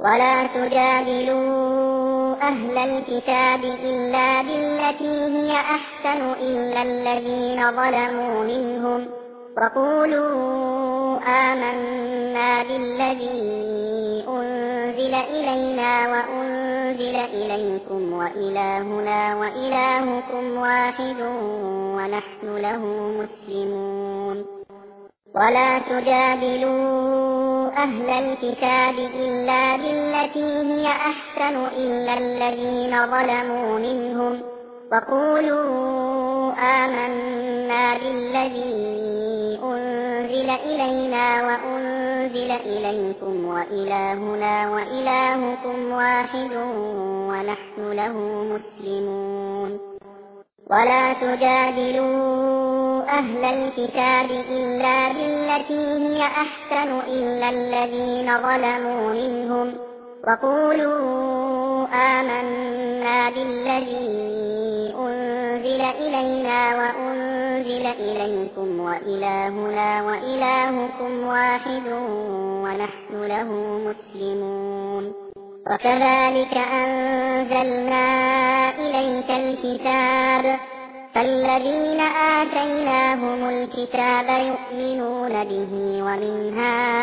ولا تجادلوا أهل الكتاب إلا بالتي هي أحسن إلا الذين ظلموا منهم وقولوا آمنا بالذي أنزل إلينا وأنزل إليكم وإلهنا وإلهكم واحد ونحن له مسلمون. ولا تجادلوا أهل الكتاب إلا بالتي هي أحسن إلا الذين ظلموا منهم وقولوا آمنا بالذي أنزل إلينا وأنزل إليكم وإلهنا وإلهكم واحد ونحن له مسلمون. ولا تجادلوا أهل الكتاب إلا بالتي هي أحسن إلا الذين ظلموا منهم وقولوا آمنا بالذي أنزل إلينا وأنزل إليكم وإلهنا وإلهكم واحد ونحن له مسلمون. وكذلك أنزلنا إليك الكتاب فالذين آتيناهم الكتاب يؤمنون به ومن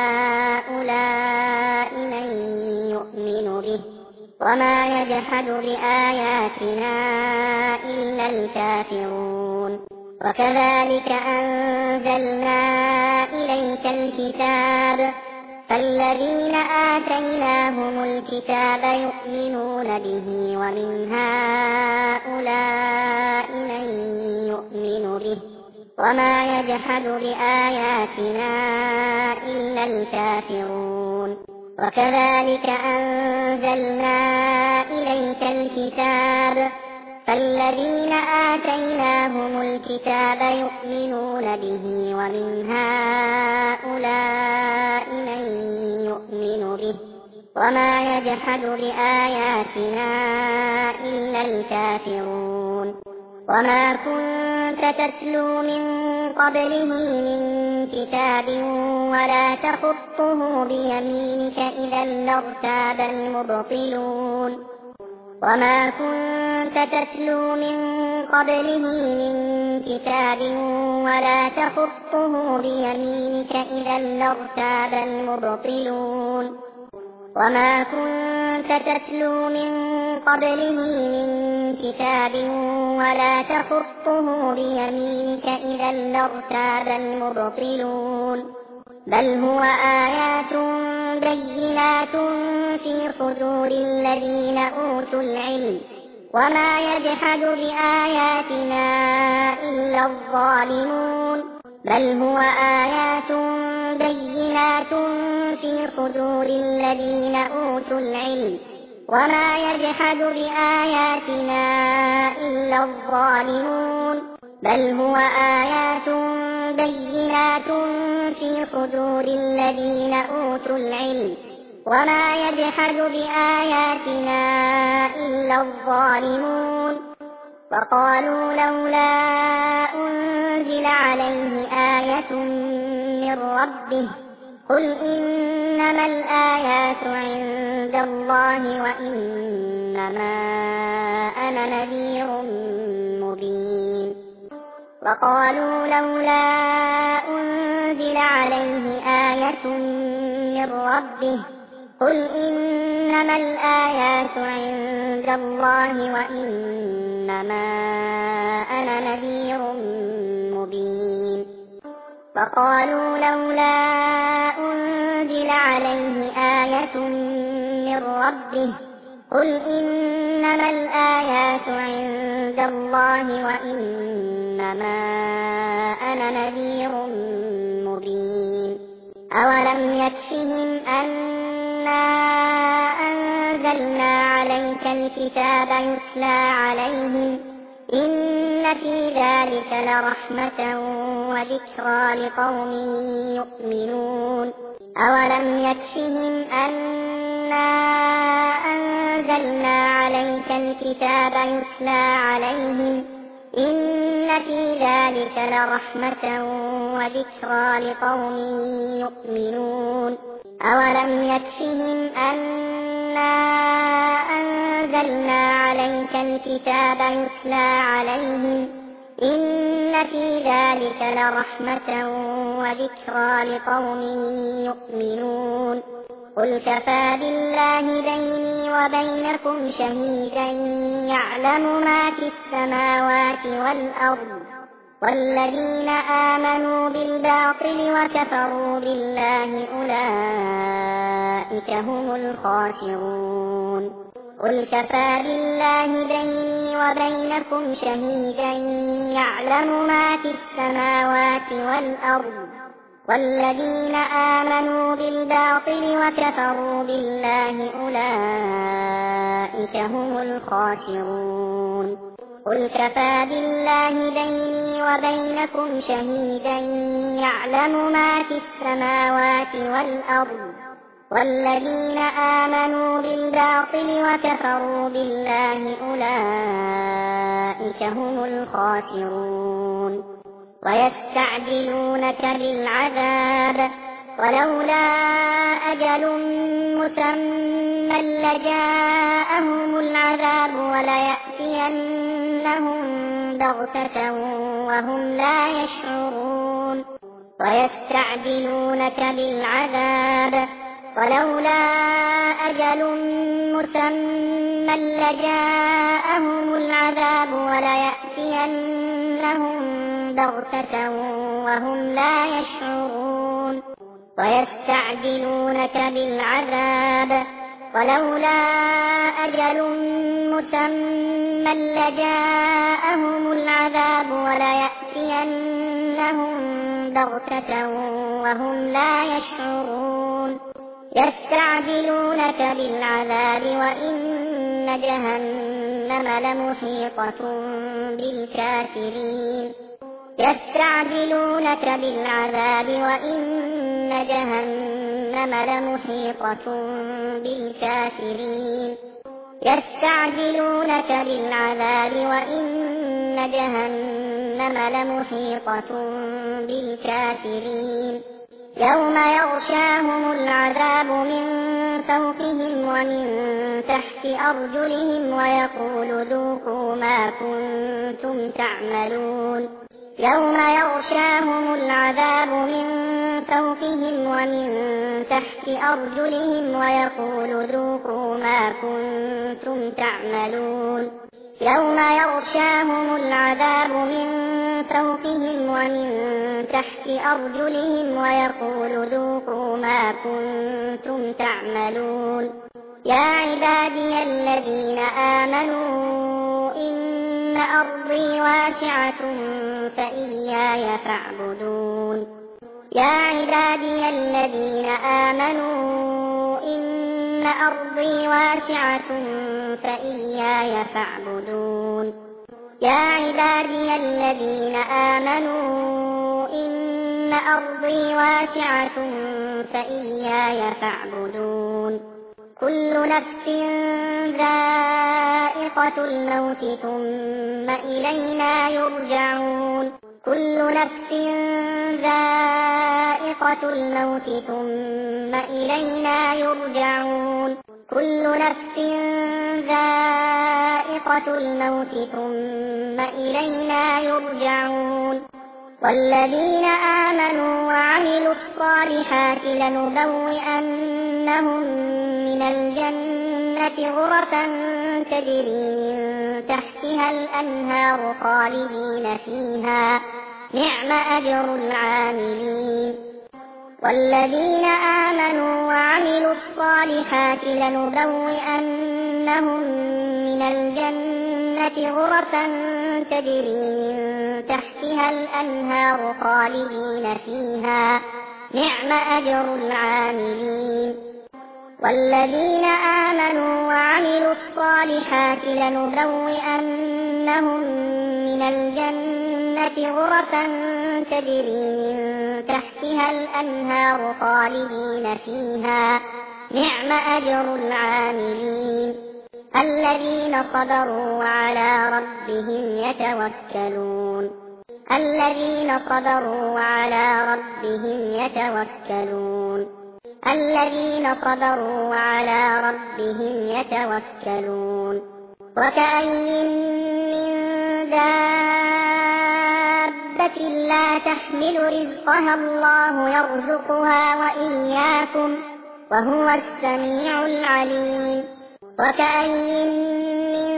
هؤلاء من يؤمن به وما يجحد بآياتنا إلا الكافرون. وكذلك أنزلنا إليك الكتاب فالذين آتيناهم الكتاب يؤمنون به ومن هؤلاء من يؤمن به وما يجحد بآياتنا إلا الكافرون. وكذلك أنزلنا إليك الكتاب فالذين آتيناهم الكتاب يؤمنون به ومن هؤلاء من يؤمن به وما يجحد بآياتنا إلا الكافرون. وما كنت تتلو من قبله من كتاب ولا تخطه بيمينك إذا لارتاب المبطلون. وما كنت تتلو من قبله من كتاب ولا تخطه بيمينك إذا لارتاب المبطلون. وما كنت تتلو من قبله من كتاب ولا تخطه بيمينك إذا لارتاب المبطلون. بل هو آيات بينات في صدور الذين أوتوا العلم وما يجحد بآياتنا إلا الظالمون. بل هو آيات بينات في صدور الذين أوتوا العلم وما يجحد بآياتنا إلا الظالمون. بل هو آيات بينات في صدور الذين أوتوا العلم وما يجحد بآياتنا إلا الظالمون. وقالوا لولا أنزل عليه آية من ربه قل إنما الآيات عند الله وإنما أنا نذير مبين. وقالوا لولا أنزل عليه آية من ربه قل إنما الآيات عند الله وإنما أنا نذير مبين. وقالوا لولا أنزل عليه آية من ربه قل إنما الآيات عند الله وإنما أنا نذير مبين. أولم يكفهم أنا أنزلنا عليك الكتاب يتلى عليهم إن في ذلك لرحمة وذكرى لقوم يؤمنون. أولم يكفهم أنا أنزلنا عليك الكتاب يتلى عليهم إن في ذلك لرحمة وذكرى لقوم يؤمنون. أولم يكفهم أنا إنا أنزلنا عليك الكتاب يتلى عليهم إن في ذلك لرحمة وذكرى لقوم يؤمنون قل كفى بالله بيني وبينكم شهيدا يعلم ما في السماوات والأرض والذين آمنوا بالباطل وكفروا بالله أولئك هم الخاسرون قل كفى بالله بيني وبينكم شهيدا يعلم ما في السماوات والأرض والذين آمنوا بالباطل وكفروا بالله أولئك هم الخاسرون قل كفى بالله بيني وبينكم شهيدا يعلم ما في السماوات والأرض والذين آمنوا بالباطل وكفروا بالله أولئك هم الخاسرون ويستعجلونك بالعذاب ولولا أجل مسمى لجاءهم العذاب وليأتينهم بغتة وهم لا يشعرون ويستعجلونك بالعذاب ولولا أجل مسمى لجاءهم العذاب وليأتينهم بغتة وهم لا يشعرون ويستعجلونك بالعذاب ولولا أجل مسمى لجاءهم العذاب وليأتينهم بغتة وهم لا يشعرون يستعجلونك بالعذاب وإن جهنم لمحيطة بالكافرين يستعجلونك بالعذاب وإن جهنم لمحيطة بالكافرين يستعجلونك بالعذاب وإن جهنم لمحيطة بالكافرين يوم يغشاهم العذاب من فوقهم ومن تحت أرجلهم ويقول ذوقوا ما كنتم تعملون يوم يغشاهم العذاب من فوقهم ومن تحت أرجلهم ويقول ذوقوا ما كنتم تعملون يوم يغشاهم العذاب من فوقهم ومن تحت أرجلهم ويقول ذوقوا ما كنتم تعملون يا عبادي الذين آمنوا إن أرضي واسعة فإياي فاعبدون يا عبادي الذين آمنوا إن أرضي واسعة فإياي فاعبدون يا عبادي الذين آمنوا إن أرضي واسعة فإياي فاعبدون كل نفس ذائقة الموت ثم إلينا يرجعون كل نفس ذائقة الموت ثم إلينا يرجعون كل نفس ذائقة الموت ثم إلينا يرجعون والذين آمنوا وعملوا الصالحات لنبوئنهم من الجنة غرفا تجري من تحتها الأنهار خالدين فيها نعم أجر العاملين والذين آمنوا وعملوا الصالحات لنبوئنهم من الجنة غرفا تجري من تحتها الأنهار خالدين فيها نعم أجر العاملين والذين آمنوا وعملوا الصالحات لنبوئنهم من الجنة غرفا تجري من تحتها الأنهار خالدين فيها نعم أجر العاملين الذين صبروا وعلى ربهم يتوكلون الذين صبروا وعلى ربهم يتوكلون الذين صبروا وعلى ربهم يتوكلون وكأين من دابة لا تحمل رزقها الله يرزقها وإياكم وهو السميع العليم وكأين من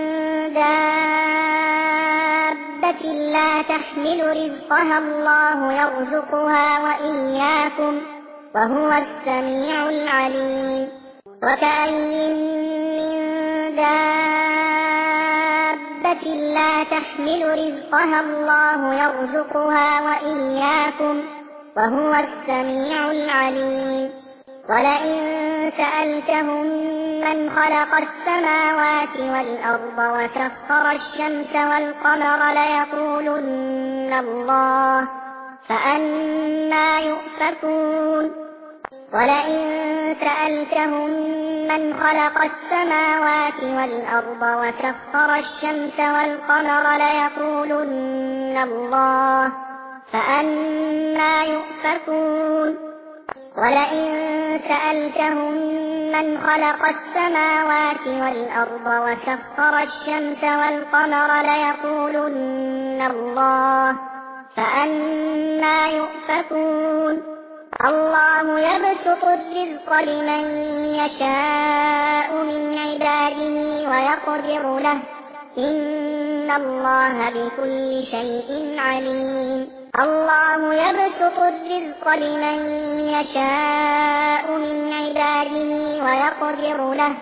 دابة لا تحمل رزقها الله يرزقها وإياكم وهو السميع العليم وكأين من دابة لا تحمل رزقها الله يرزقها وإياكم وهو السميع العليم ولئن سألتهم من خلق السماوات والأرض وسخر الشمس والقمر ليقولن الله فأنى يؤفكون ولئن سألتهم من خلق السماوات والأرض وسخر الشمس والقمر ليقولن الله فأنى يؤفكون ولئن سألتهم من خلق السماوات والأرض وسخر الشمس والقمر ليقولن الله فأنى يؤفكون الله يبسط الرزق لمن يشاء من عباده ويقدر له إن الله بكل شيء عليم الله يبسط الرزق لمن يشاء من عباده ويقدر له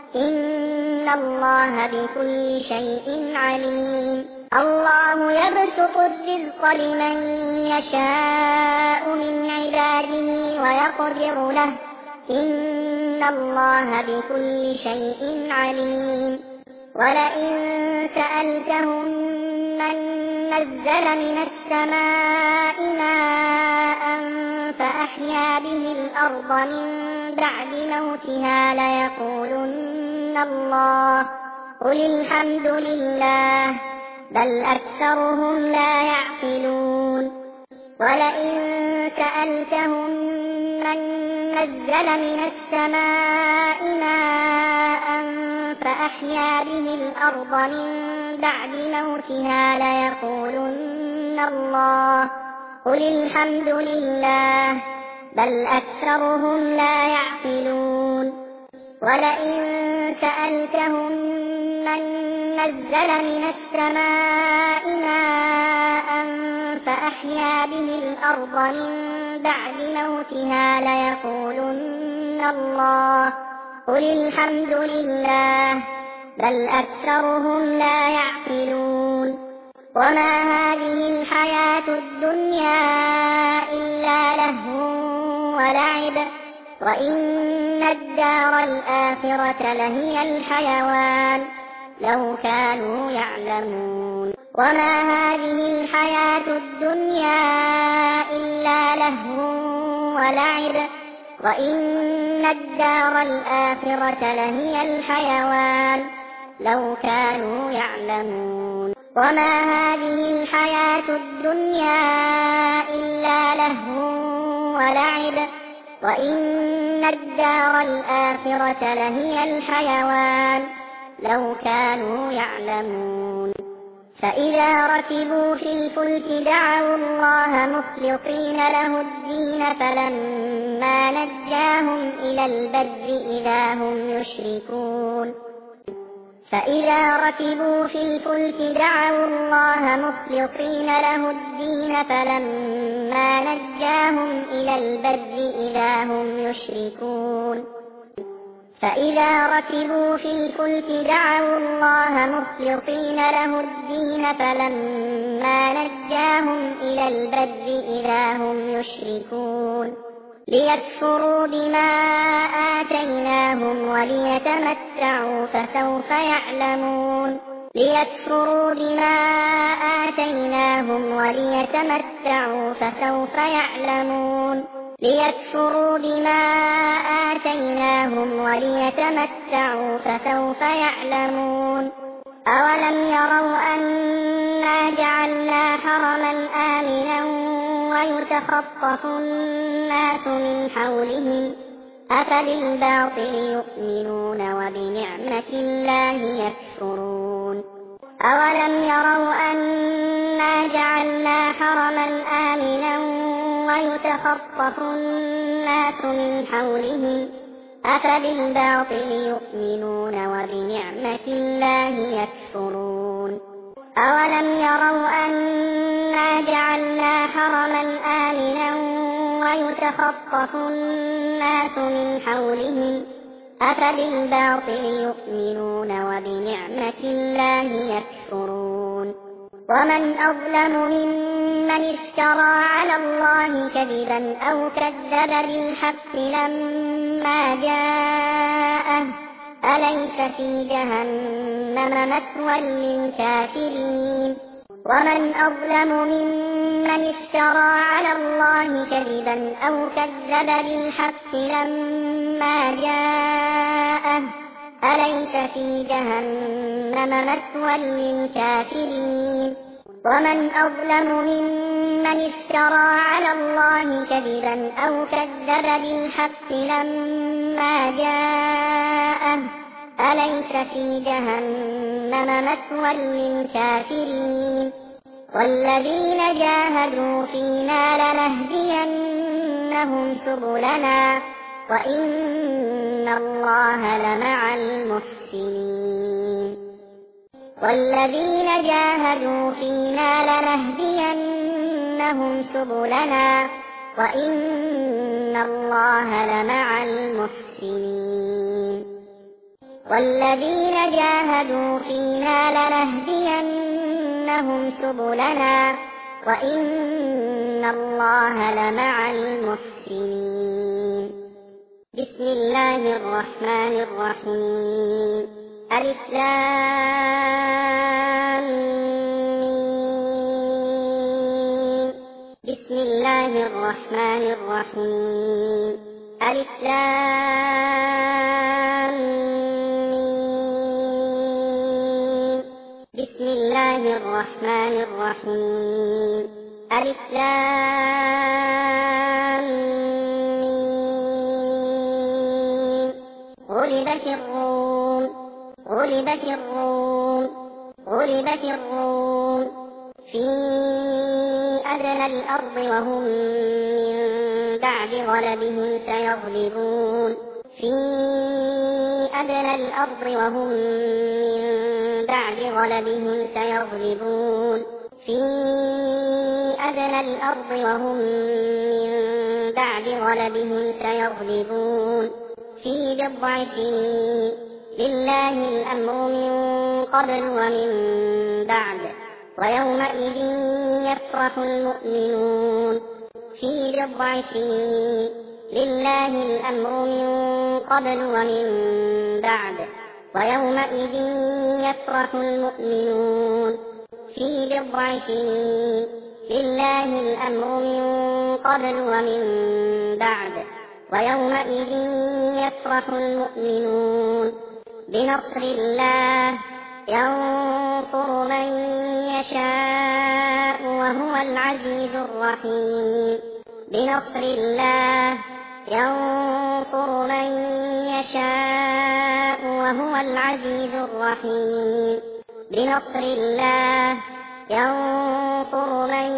إن الله بكل شيء عليم الله يبسط الرزق لمن يشاء من عباده ويقدر له إن الله بكل شيء عليم ولئن سألتهم من نزل من السماء ماء فأحيا به الأرض من بعد موتها ليقولن الله قل الحمد لله بل أكثرهم لا يعقلون ولئن سألتهم من نزل من السماء ماء فأحيا به الأرض من بعد موتها ليقولن الله قل الحمد لله بل أكثرهم لا يعقلون ولئن سألتهم من نزل من السماء ماء فأحيا به الأرض من بعد موتها ليقولن الله قل الحمد لله بل أكثرهم لا يعقلون وما هذه الحياة الدنيا إلا لهو ولعب وإن الدار الآخرة لهي الحيوان لو كانوا يعلمون وما هذه الحياة الدنيا إلا لهو ولعب وإن الدار الآخرة لهي الحيوان لو كانوا يعلمون وما هذه الحياة الدنيا إلا لهو ولعب وإن الدار الآخرة لهي الحيوان لو كانوا يعلمون فإذا ركبوا في الفلك دعوا الله مخلصين له الدين فلما نجاهم إلى البر إذا هم يشركون فإذا ركبوا في الفلك دعوا الله مخلصين له الدين فلما نجاهم إلى البر إذا هم يشركون فإذا ركبوا في الفلك دعوا الله مخلصين له الدين فلما نجاهم إلى البر إذا هم يشركون ليكفروا بما آتيناهم وليتمتعوا فسوف يعلمون ليكفروا بما آتيناهم وليتمتعوا فسوف يعلمون ليكفروا بما آتيناهم وليتمتعوا فسوف يعلمون أولم يروا أنا جعلنا حرما آمنا ويتخطف الناس من حولهم أفبالباطل يؤمنون وبنعمة الله يكفرون أولم يروا أنا جعلنا حرما آمنا ويتخطف الناس من حولهم أفبالباطل يؤمنون وبنعمة الله يكفرون أولم يروا أنا جعلنا حرما آمنا ويتخطف الناس من حولهم أفبالباطل يؤمنون وبنعمة الله يكفرون ومن أظلم ممن افترى على الله كذبا أو كذب بالحق لما جاءه أليس في جهنم مثوى للكافرين ومن أظلم ممن افترى على الله كذبا أو كذب بالحق لما جاءه أليس في جهنم مثوى للكافرين ومن أظلم ممن افترى على الله كذبا أو كذب بالحق لما جاءه أليس في جهنم مثوى للكافرين والذين جاهدوا فينا لنهدينهم سبلنا وإن الله لمع المحسنين والذين جاهدوا فينا لنهدينهم سبلنا وإن الله لمع المحسنين والذين جاهدوا فينا لنهدينهم سبلنا وإن الله لمع المحسنين بسم الله الرحمن الرحيم ألف لام ميم بسم الله الرحمن الرحيم ألف لام ميم بسم الله الرحمن الرحيم ألف لام ميم غلبت الروم في أدنى الأرض وهم من بعد غلبهم سيغلبون في أدنى الأرض وهم من بعد غلبهم سيغلبون في أدنى الأرض وهم من بعد غلبهم سيغلبون في بضع سنين لله الأمر من قبل ومن بعد ويومئذ يفرح المؤمنون في بضع سنين لله الأمر من قبل ومن بعد ويومئذ يفرح المؤمنون في بضع سنين لله الأمر من قبل ومن بعد ويومئذ يفرح المؤمنون بنصر الله ينصر من يشاء وهو العزيز الرحيم بنصر الله ينصر من يشاء وهو العزيز الرحيم بنصر الله ينصر من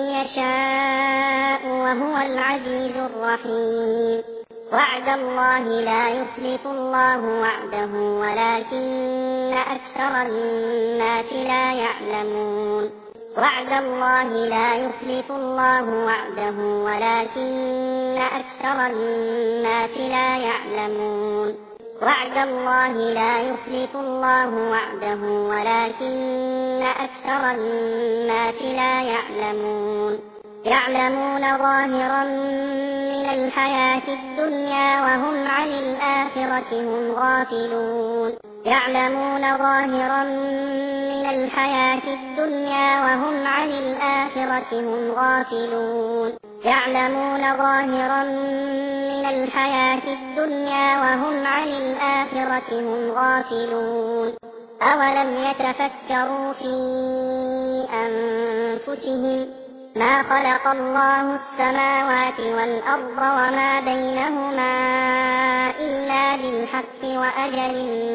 يشاء وهو العزيز الرحيم وعد الله لا يخلف الله وعده ولكن أكثر الناس لا يعلمون وعد الله لا يخلف الله وعده ولكن أكثر الناس لا يعلمون وعد الله لا يخلف الله وعده ولكن أكثر الناس لا يعلمون يعلمون ظاهرا من الحياة الدنيا وهم عن الآخرة هم غافلون يعلمون ظاهرا من الحياة الدنيا وهم عن الآخرة هم غافلون يعلمون ظاهرا من الحياة الدنيا وهم عن الآخرة هم غافلون أولم يتفكروا في أنفسهم ما خلق الله السماوات والأرض وما بينهما إلا بالحق وأجل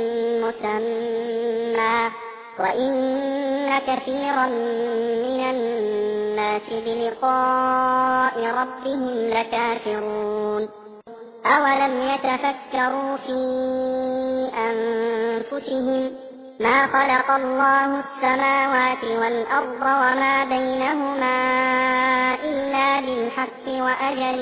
مسمى وإن كثيرا من الناس بلقاء ربهم لكافرون أولم يتفكروا في أنفسهم ما خلق الله السماوات والأرض وما بينهما إلا بالحق وأجل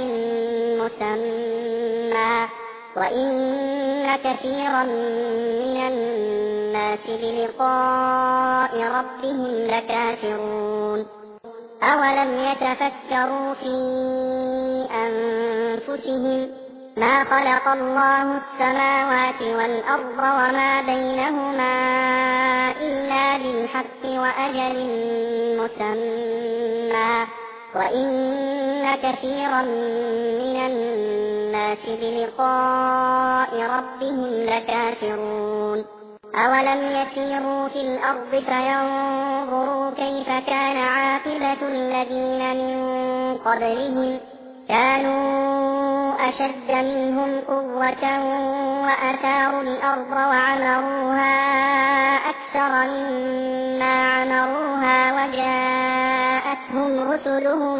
مسمى وإن كثيرا من الناس بلقاء ربهم لكافرون أولم يتفكروا في أنفسهم ما خلق الله السماوات والأرض وما بينهما إلا بالحق وأجل مسمى وإن كثيرا من الناس بلقاء ربهم لكافرون أولم يسيروا في الأرض فينظروا كيف كان عاقبة الذين من قبلهم كانوا أشد منهم قوة وأثاروا الأرض وعمروها أكثر مما عمروها وجاءتهم رسلهم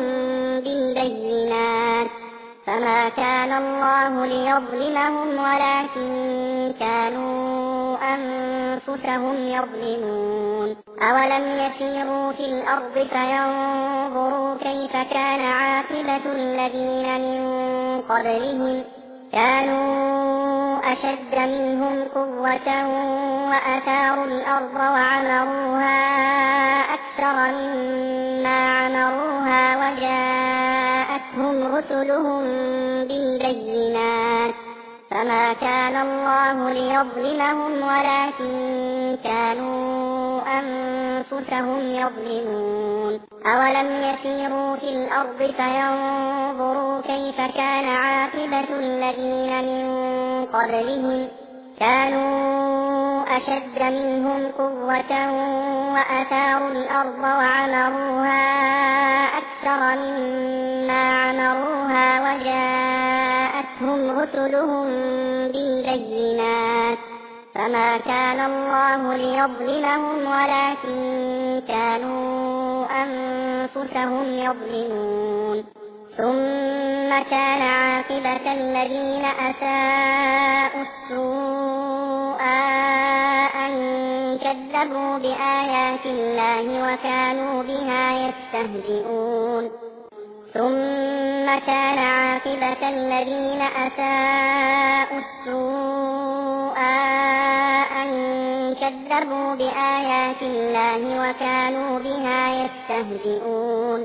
بالبينات فما كان الله ليظلمهم ولكن كانوا أنفسهم يظلمون أولم يسيروا في الأرض فينظروا كيف كان عاقبة الذين من قبلهم كانوا أشد منهم قوة وأثاروا الأرض وعمروها أكثر مما عمروها وجاءتهم رسلهم بالبينات فما كان الله ليظلمهم ولكن كانوا أنفسهم يظلمون أولم يسيروا في الأرض فينظروا كيف كان عاقبة الذين من قبلهم كانوا أشد منهم قوة وأثاروا الأرض وعمروها أكثر مما عمروها وجاءتهم رسلهم بالبينات فما كان الله ليظلمهم ولكن كانوا أنفسهم يظلمون ثم كان عاقبة الذين أساءوا السوء أن كذبوا بآيات الله وكانوا بها يستهزئون ثم كان عاقبة الذين أساءوا السوء أن كذبوا بآيات الله وكانوا بها يستهزئون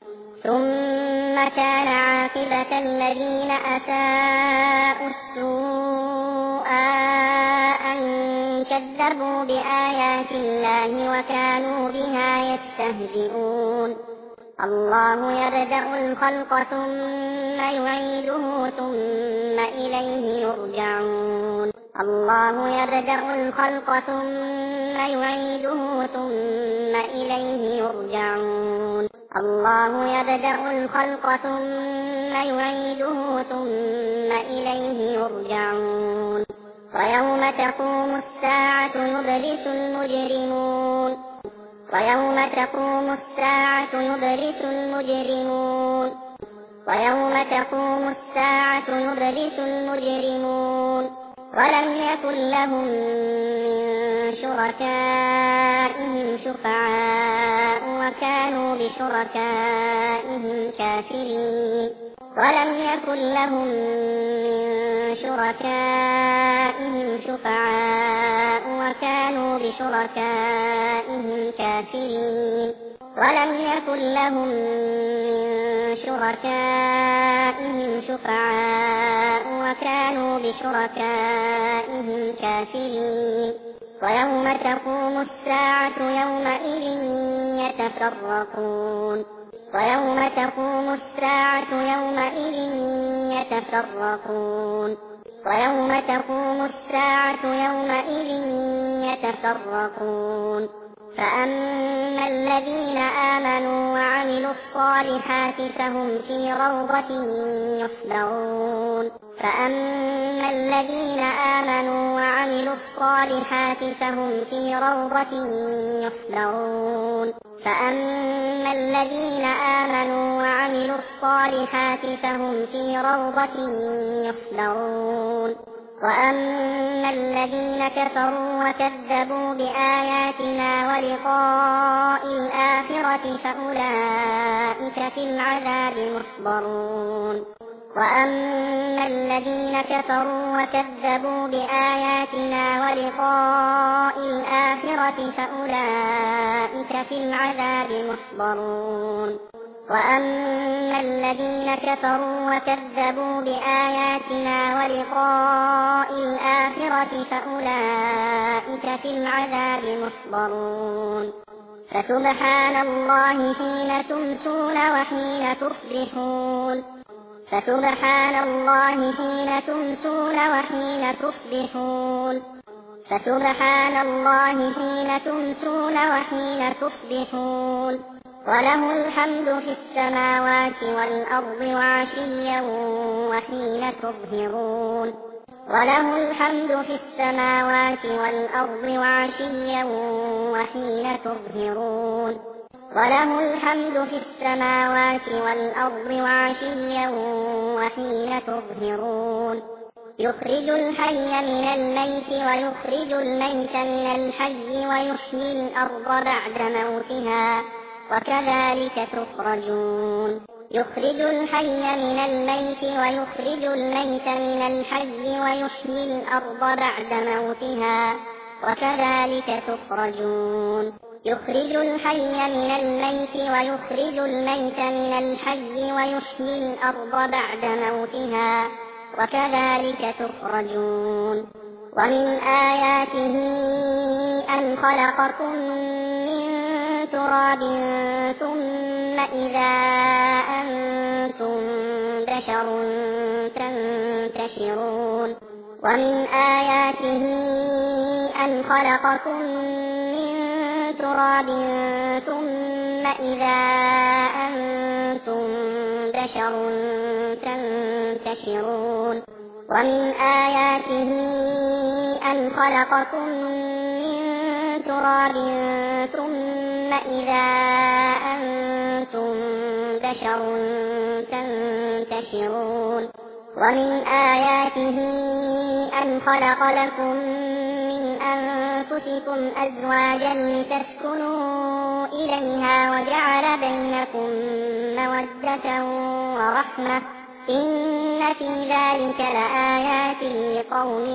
ثم كان عاقبة الذين أساءوا السوء أن كذبوا بآيات الله وكانوا بها يستهزئون الله يبدأ الخلق ثم يعيده ثم إليه يرجعون الله يبدأ الخلق ثم يعيده ثم إليه يرجعون الله يبدأ الخلق ثم يعيده ثم إليه يرجعون ويوم تقوم الساعة يبلس المجرمون ويوم تقوم الساعة يبلس المجرمون ويوم تقوم الساعة يبلس المجرمون ولم يكن لهم من شركائهم شفعاء وكانوا بشركائهم كافرين ولم يكن لهم من شركائهم شفعاء وكانوا بشركائهم كافرين ولم يكن لهم من شركائهم شفعاء وكانوا بشركائهم كافرين ويوم تقوم الساعة يومئذ يتفرقون ويوم تقوم الساعة يومئذ يتفرقون ويوم تقوم الساعة يومئذ يتفرقون فأما الذين آمنوا وعملوا الصالحات فهم في روضة يحبرون فأما الذين آمنوا وعملوا الصالحات فهم في روضة يحبرون فأما الذين آمنوا وعملوا الصالحات فهم في روضة يحبرون وأما الذين كفروا وكذبوا بآياتنا ولقاء الآخرة فأولئك في العذاب محضرون وأما الذين كفروا وكذبوا بآياتنا ولقاء الآخرة فأولئك في العذاب محضرون وأما الذين كفروا وكذبوا بآياتنا ولقاء الآخرة فأولئك في العذاب محضرون فسبحان الله حين تمسون وحين تصبحون فسبحان الله حين تمسون وحين تصبحون فسبحان الله حين تمسون وحين تصبحون وله الحمد في السماوات والأرض وعشيا وحين تظهرون وله الحمد في السماوات والأرض وعشيا وحين تظهرون وله الحمد في السماوات والأرض وعشيا وحين تظهرون يخرج الحي من الميت ويخرج الميت من الحي ويحيي الأرض بعد موتها وكذلك تخرجون يخرج الحي من الميت ويخرج الميت من الحي ويحيي الأرض بعد موتها وكذلك تخرجون يخرج الحي من الميت ويخرج الميت من الحي ويحيي الأرض بعد موتها وكذلك تخرجون ومن آياته أن خلقكم من تراب ثم إذا أنتم بشر تنتشرون ومن آياته أن خلقكم من تراب ثم إذا أنتم بشر تنتشرون ومن آياته أن خلقكم من تراب ثم إذا أنتم بشر تنتشرون ومن آياته أن خلق لكم من أنفسكم أزواجا لتسكنوا إليها وجعل بينكم مودة ورحمة إن في ذلك لآيات لقوم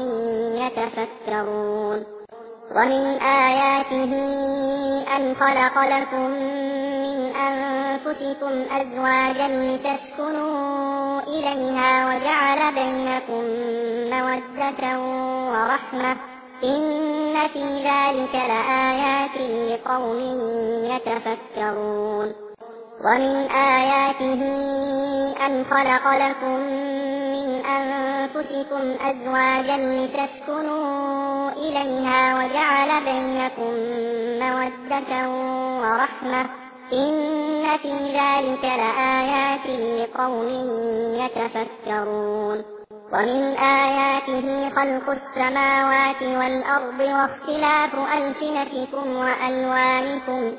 يتفكرون ومن آياته أن خلق لكم من أنفسكم أزواجا لتسكنوا إليها وجعل بينكم مودة ورحمة إن في ذلك لآيات لقوم يتفكرون ومن آياته أن خلق لكم من أنفسكم أزواجا لتسكنوا إليها وجعل بينكم مودة ورحمة إن في ذلك لآيات لقوم يتفكرون ومن آياته خلق السماوات والأرض واختلاف ألسنتكم وألوانكم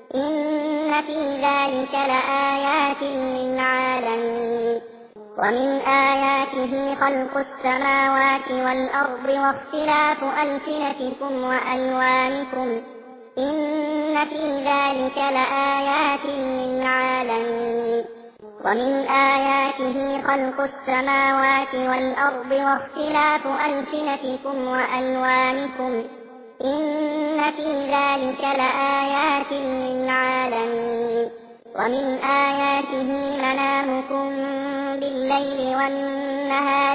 إن في ذلك لآيات للعالمين ومن آياته خلق السماوات والأرض واختلاف ألسنتكم وألوانكم إن في ذلك لآيات للعالمين ومن آياته خلق السماوات والأرض واختلاف ألسنتكم وألوانكم إن في ذلك لآيات للعالمين ومن آياته منامكم بالليل والنهار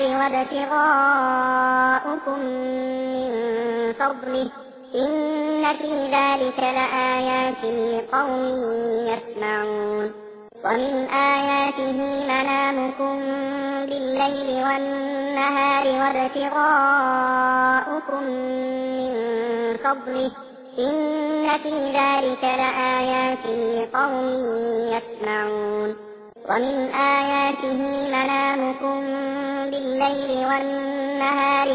وابتغاؤكم من فضله إن في ذلك لآيات لقوم يسمعون ومن آياته منامكم بالليل والنهار وابتغاؤكم من فضله إن في ذلك لآيات لقوم يسمعون ومن آياته منامكم بالليل والنهار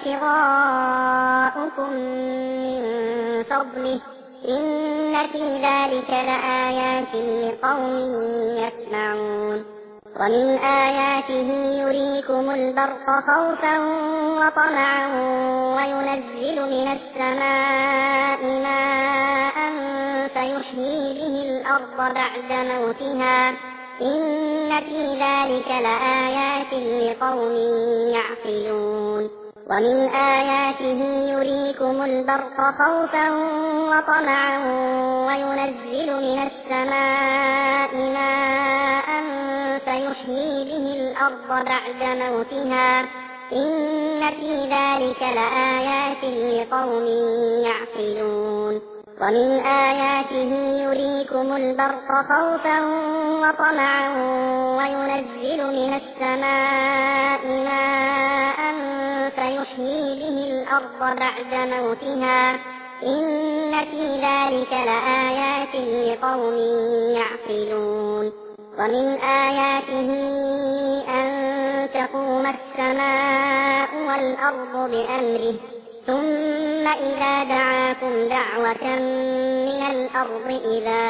وابتغاؤكم من فضله إن في ذلك لآيات لقوم يسمعون ومن آياته يريكم البرق خوفا وطمعا وينزل من السماء ماء فيحيي به الأرض بعد موتها إن في ذلك لآيات لقوم يعقلون ومن آياته يريكم البرق خوفا وطمعا وينزل من السماء ماء فيحيي به الأرض بعد موتها إن في ذلك لآيات لقوم يعقلون ومن آياته يريكم البرق خوفا وطمعا وينزل من السماء ماء فيحيي به الأرض بعد موتها إن في ذلك لآيات لقوم يعقلون ومن آياته أن تقوم السماء والأرض بأمره ثم إذا دعاكم دعوة من الأرض إذا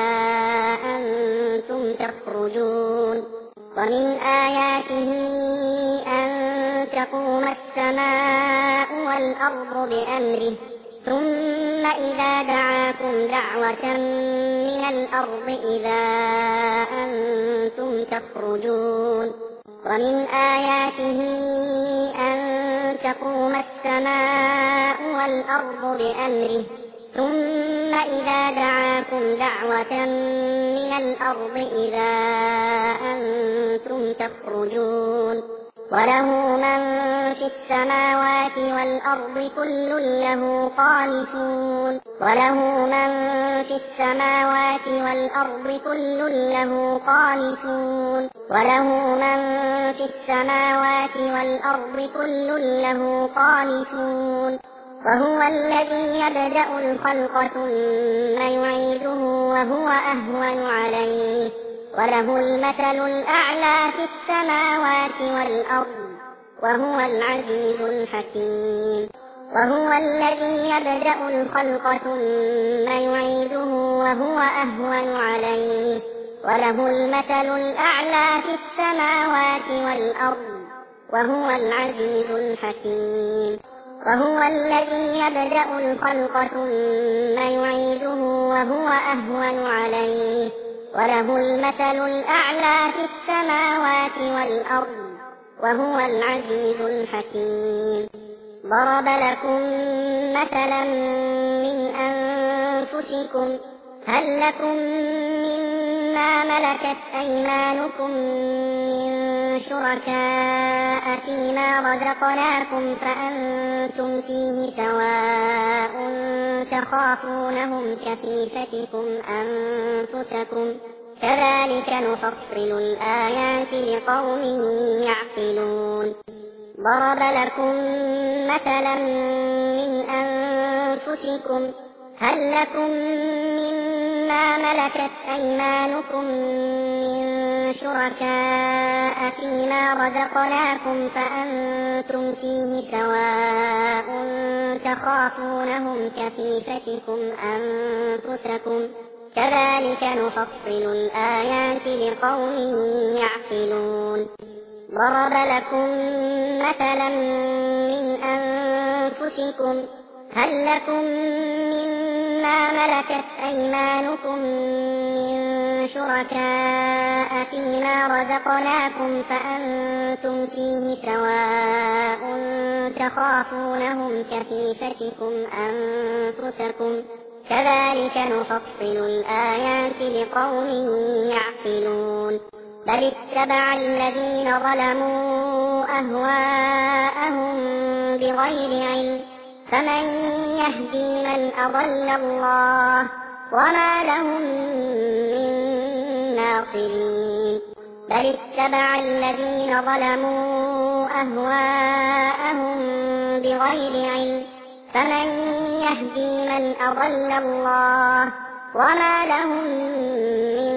أنتم تخرجون ومن آياته أن تقوم السماء والأرض بأمره ثم إذا دعاكم دعوة من الأرض إذا أنتم تخرجون ومن آياته أن تقوم السماء والأرض بأمره ثم إذا دعاكم دعوة من الأرض إذا أنتم تخرجون وله من في السماوات والأرض كل له قانتون وله من في السماوات والأرض كل له قانتون وله من في السماوات والأرض كل له قانتون وهو الذي يبدأ الخلق ثم يعيده وهو أهون عليه وله المثل الأعلى في السماوات والأرض وهو العزيز الحكيم وهو الذي يبدأ الخلق ثم يعيده وهو أهون عليه وله المثل الأعلى في السماوات والأرض وهو العزيز الحكيم وهو الذي يبدأ الخلق ثم يعيده وهو أهون عليه وله المثل الأعلى في السماوات والأرض وهو العزيز الحكيم ضرب لكم مثلا من أنفسكم هل لكم مما ملكت أيمانكم من شركاء فيما رزقناكم فأنتم فيه سواء تخافونهم كخيفتكم أنفسكم كذلك نفصل الآيات لقوم يعقلون ضرب لكم مثلا من أنفسكم هل لكم مما ملكت أيمانكم من شركاء فيما رزقناكم فأنتم فيه سواء تخافونهم كخيفتكم أنفسكم كذلك نفصل الآيات لقوم يعقلون ضرب لكم مثلا من أنفسكم هل لكم مما ملكت أيمانكم من شركاء فيما رزقناكم فأنتم فيه سواء تخافونهم كخيفتكم أنفسكم كذلك نفصل الآيات لقوم يعقلون بل اتبع الذين ظلموا أهواءهم بغير علم فمن يهدي من أضل الله وما لهم من ناصرين بل اتبع الذين ظلموا أهواءهم بغير علم فمن يهدي من أضل الله وما لهم من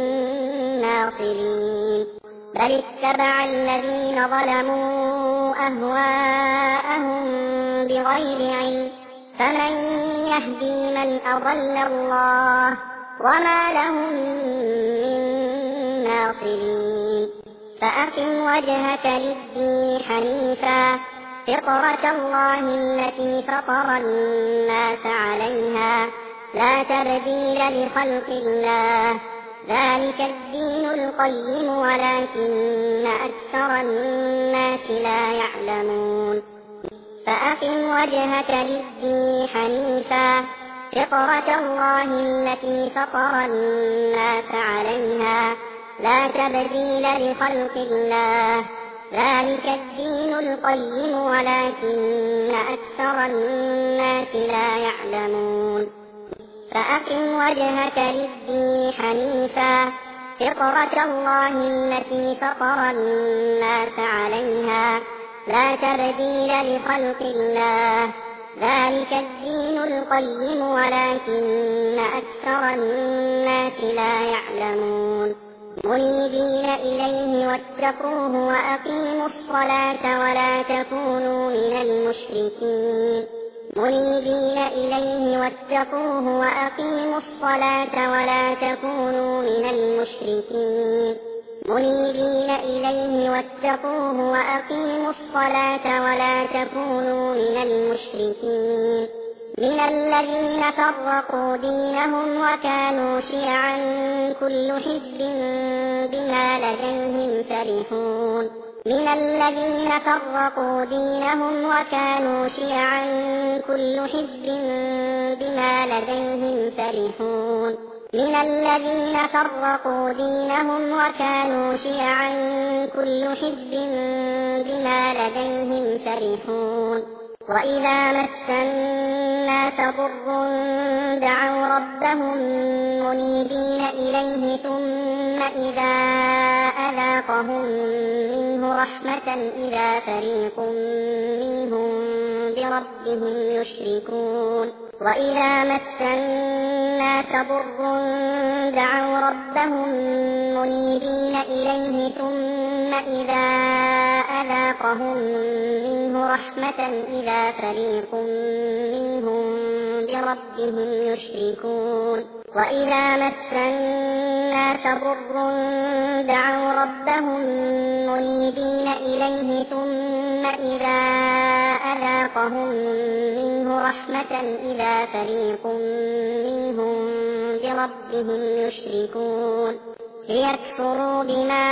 ناصرين بل اتبع الذين ظلموا أهواءهم بغير علم فمن يهدي من أضل الله وما لهم من ناصرين فأقم وجهك للدين حنيفا فطرة الله التي فطر الناس عليها لا تبديل لخلق الله ذلك الدين القيم ولكن أكثر الناس لا يعلمون فأقم وجهك للدين حنيفا فطرة الله التي فطر الناس عليها لا تبديل لخلق الله ذلك الدين القيم ولكن أكثر الناس لا يعلمون فأقم وجهك للدين حنيفا فطرة الله التي فطر الناس عليها لا تبديل لخلق الله ذلك الدين القيم ولكن أكثر الناس لا يعلمون منيبين إليه واتقوه وأقيموا الصلاة ولا تكونوا من المشركين منيبين إليه واتقوه وأقيموا الصلاة ولا تكونوا من المشركين منيبين إليه واتقوه وأقيموا الصلاة ولا تكونوا من المشركين من الذين فرقوا دينهم وكانوا شيعا كل حزب بما لديهم فرحون من الذين فرقوا دينهم وكانوا شيعا كل حزب بما لديهم فرحون من الذين فرقوا دينهم وكانوا شيعا كل حزب بما لديهم فرحون وإذا مس الناس ضر دعوا ربهم منيبين إليه ثم إذا أذاقهم منه رحمة إذا فريق منهم بربهم يشركون وإذا مس الناس ضر دعوا ربهم منيبين إليه ثم إذا أذاقهم منه رحمة إذا فريق منهم بربهم يشركون وإذا مس الناس ضر دعوا ربهم منيبين إليه ثم إذا أذاقهم منه رحمة إذا فريق منهم بربهم يشركون ليكفروا بما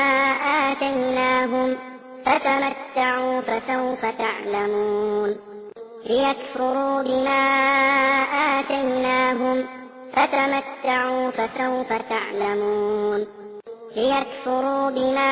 آتيناهم فتمتعوا فسوف تعلمون ليكفروا بما آتيناهم فتمتعوا فسوف تعلمون ليكفروا بما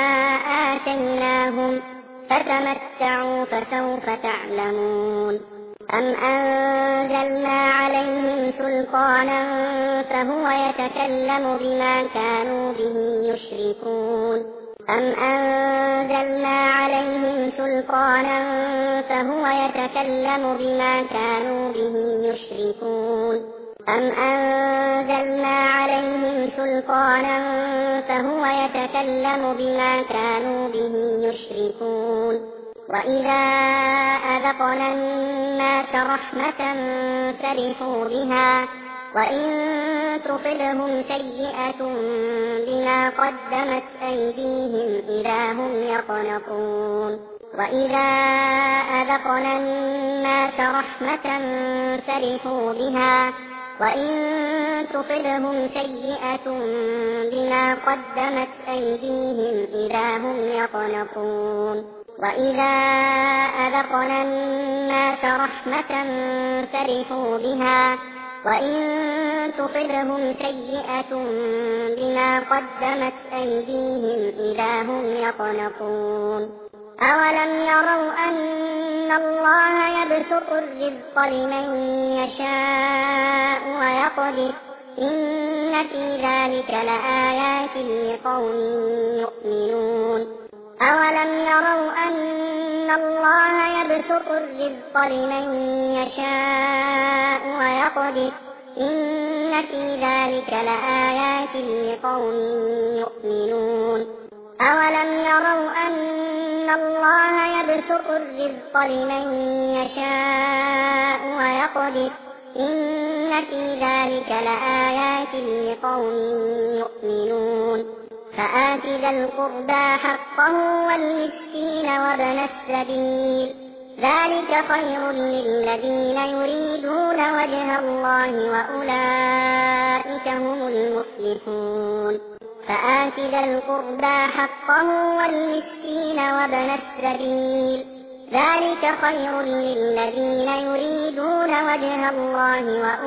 آتيناهم فتمتعوا فسوف تعلمون أم أنزلنا عليهم سلطانا فهو يتكلم بما كانوا به يشركون أم أنزلنا عليهم سلطانا فهو يتكلم بما كانوا به يشركون أم أنزلنا عليهم سلطانا فهو يتكلم بما كانوا به يشركون وإذا أذقنا الناس رحمة فرحوا بها وإن تصبهم سيئة بما قدمت أيديهم إذا هم يقنطون وإذا أذقنا الناس رحمة فرحوا بها وإن تصبهم سيئة بما قدمت أيديهم إذا هم يقنطون وإذا أذقنا الناس رحمة فرحوا بها وإن تصبهم سيئة بما قدمت أيديهم إذا هم يقنطون أولم يروا أن الله يبسط الرزق لمن يشاء ويقدر إن في ذلك لآيات لقوم يؤمنون أولم يروا أن الله يبسط الرزق لمن يشاء ويقدر إن في ذلك لآيات لقوم يؤمنون أولم يروا أن الله يبسط الرزق لمن يشاء ويقدر إن في ذلك لآيات لقوم يؤمنون فآت ذا القربى حقه والمسكين وابن السبيل ذلك خير للذين يريدون وجه الله وأولئك هم المفلحون فآت ذا القربى حقه والمسكين وابن السبيل ذلك خير للذين يريدون وجه الله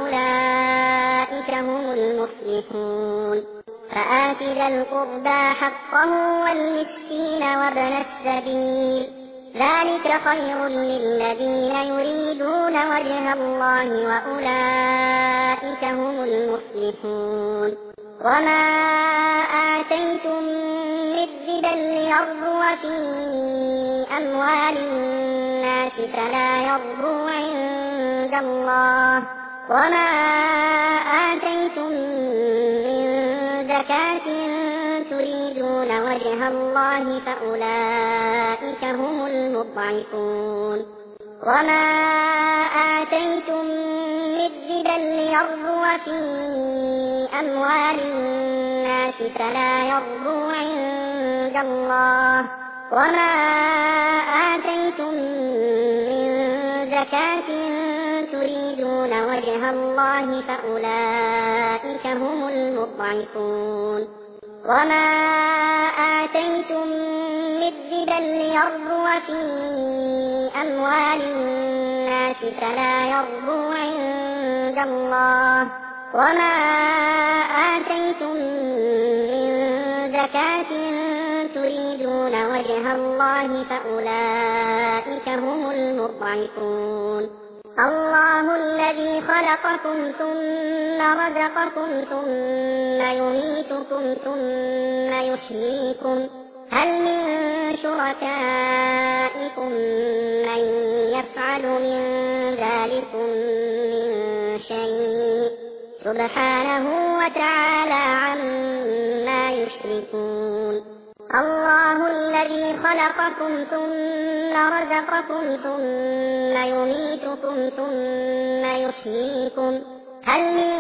وأولئك هم المفلحون فآت ذا القربى حقه والمسكين وابن السبيل ذلك خير للذين يريدون وجه الله وأولئك هم المفلحون وما آتيتم من ربا ليربو في أموال الناس فلا يربو عند الله وما آتيتم من زكاة تريدون وجه الله فأولئك هم المضعفون وما آتيتم من ربا ليربو في أموال الناس فلا يربو عند الله وما آتيتم من زكاة تريدون وجه الله فأولئك هم المضعفون وما آتيتم من ربا ليربو في أموال الناس فلا يربو عند الله وما آتيتم من زكاة تريدون وجه الله فأولئك هم المضعفون الله الذي خلقكم ثم رزقكم ثم يميتكم ثم يحييكم هل من شركائكم من يفعل من ذلكم من شيء سبحانه وتعالى عما يشركون الله الذي خلقكم ثم رزقكم ثم يميتكم ثم يحييكم هل من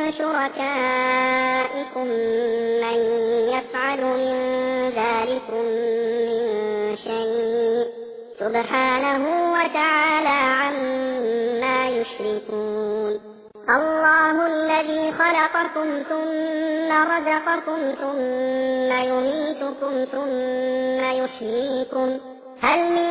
شركائكم من يفعل من ذلكم من شيء سبحانه وتعالى عما يشركون الله الذي خلقكم ثم رزقكم ثم يميتكم ثم يحييكم هل من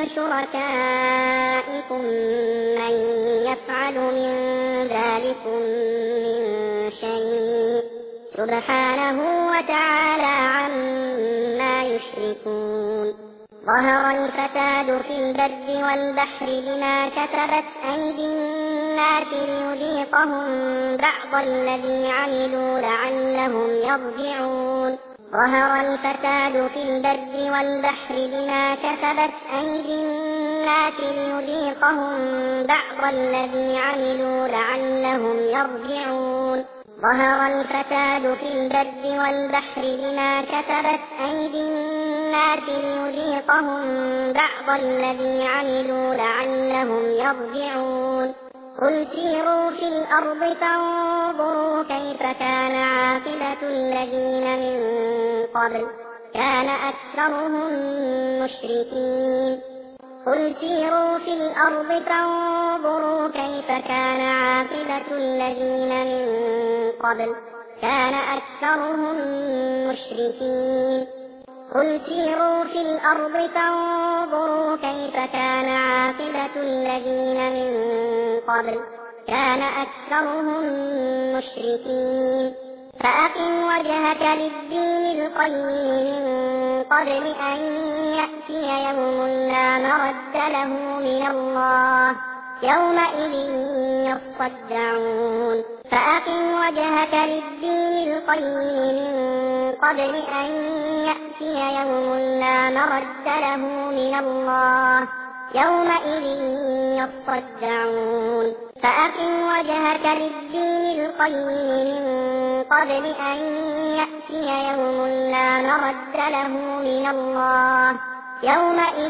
شركائكم من يفعل من ذلكم من شيء سبحانه وتعالى عما يشركون ظهر الفساد في البر والبحر بما كسبت أيدي الناس ليذيقهم بعض الذي عملوا لعلهم يرجعون ظهر الفساد في البر والبحر بما كسبت أيدي الناس ليذيقهم بعض الذي عملوا لعلهم يرجعون ظهر الفساد في البر والبحر بما كسبت أيدي الناس ليذيقهم بعض الذي عملوا لعلهم يرجعون قل سيروا في الأرض فانظروا كيف كان عاقبة الذين من قبل كان أكثرهم مشركين قل سيروا في الأرض فانظروا كيف كان عاقبة الذين من قبل كان أكثرهم مشركين قل سيروا في الأرض فانظروا كيف كان عاقبة الذين من قبل كان أكثرهم مشركين فأقم وجهك للدين القيم من قبل أن يأتي يوم لا مرد له من الله يومئذ يصدعون فأقم وجهك للدين القيم من قبل أن يأتي يوم لا مرد له من الله يومئذ يصدعون فأقم وجهك للدين القيم من قبل أن يأتي يوم لا مرد له من الله يومئذ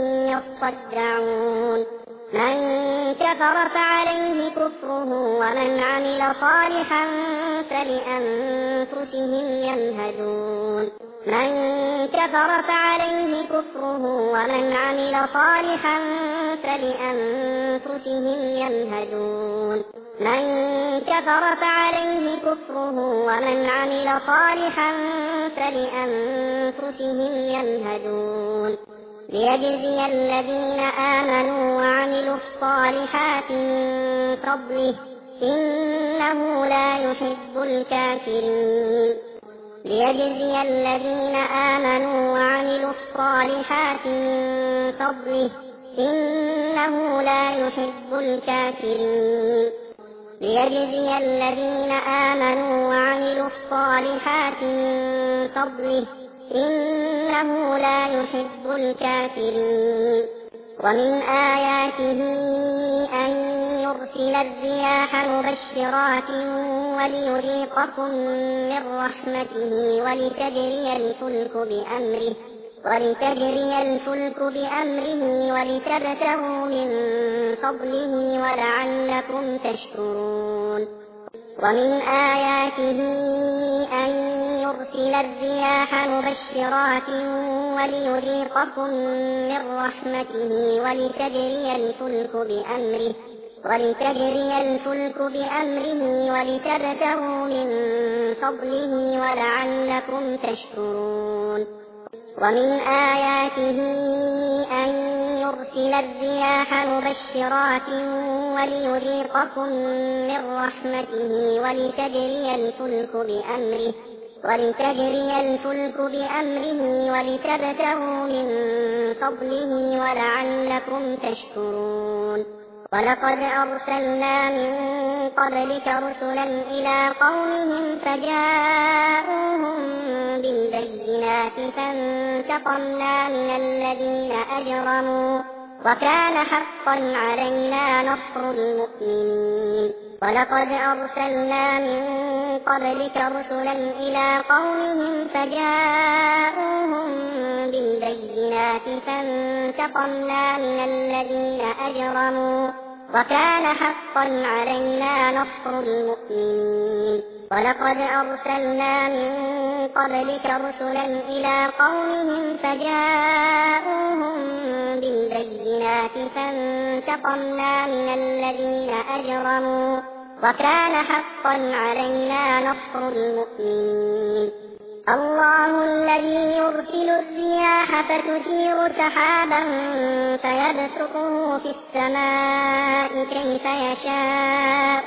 يصدعون من كفر فعليه كفره ومن عمل صالحا فلأنفسهم يمهدون من كفر فعليه كفره ومن عمل صالحا فلأنفسهم يمهدون من كفر فعليه كفره ومن عمل صالحا فلأنفسهم يمهدون ليجزي الذين آمنوا وعملوا الصالحات من فضله إنه لا يحب الكافرين ليجزي الذين آمنوا وعملوا الصالحات من فضله إنه لا يحب الكافرين ليجزي الذين آمنوا وعملوا الصالحات من فضله إنه لا يحب الكافرين ومن آياته أن يرسل الرياح مبشرات وليذيقكم من رحمته ولتجري الفلك بأمره ولتبتغوا من فضله ولعلكم تشكرون ومن آياته أن يرسل الرياح مبشرات وليذيقكم من رحمته ولتجري الفلك بأمره ولتبتغوا من فضله ولعلكم تشكرون ومن آياته أن يرسل الرياح مبشرات وليذيقكم من رحمته ولتجري الفلك بأمره ولتبتغوا من فضله ولعلكم تشكرون ولقد أرسلنا من قبلك رسلا إلى قومهم فجاءوهم بالبينات فانتقمنا من الذين أجرموا وكان حقا علينا نصر المؤمنين ولقد أرسلنا من قبلك رسلا إلى قومهم فجاءوهم بالبينات فانتقمنا من الذين أجرموا وكان حقا علينا نصر المؤمنين ولقد أرسلنا من قبلك رسلا إلى قومهم فجاءوهم بالبينات فانتقمنا من الذين أجرموا وكان حقا علينا نصر المؤمنين الله الذي يرسل الرياح فتثير سحابا فيبسطه في السماء كيف يشاء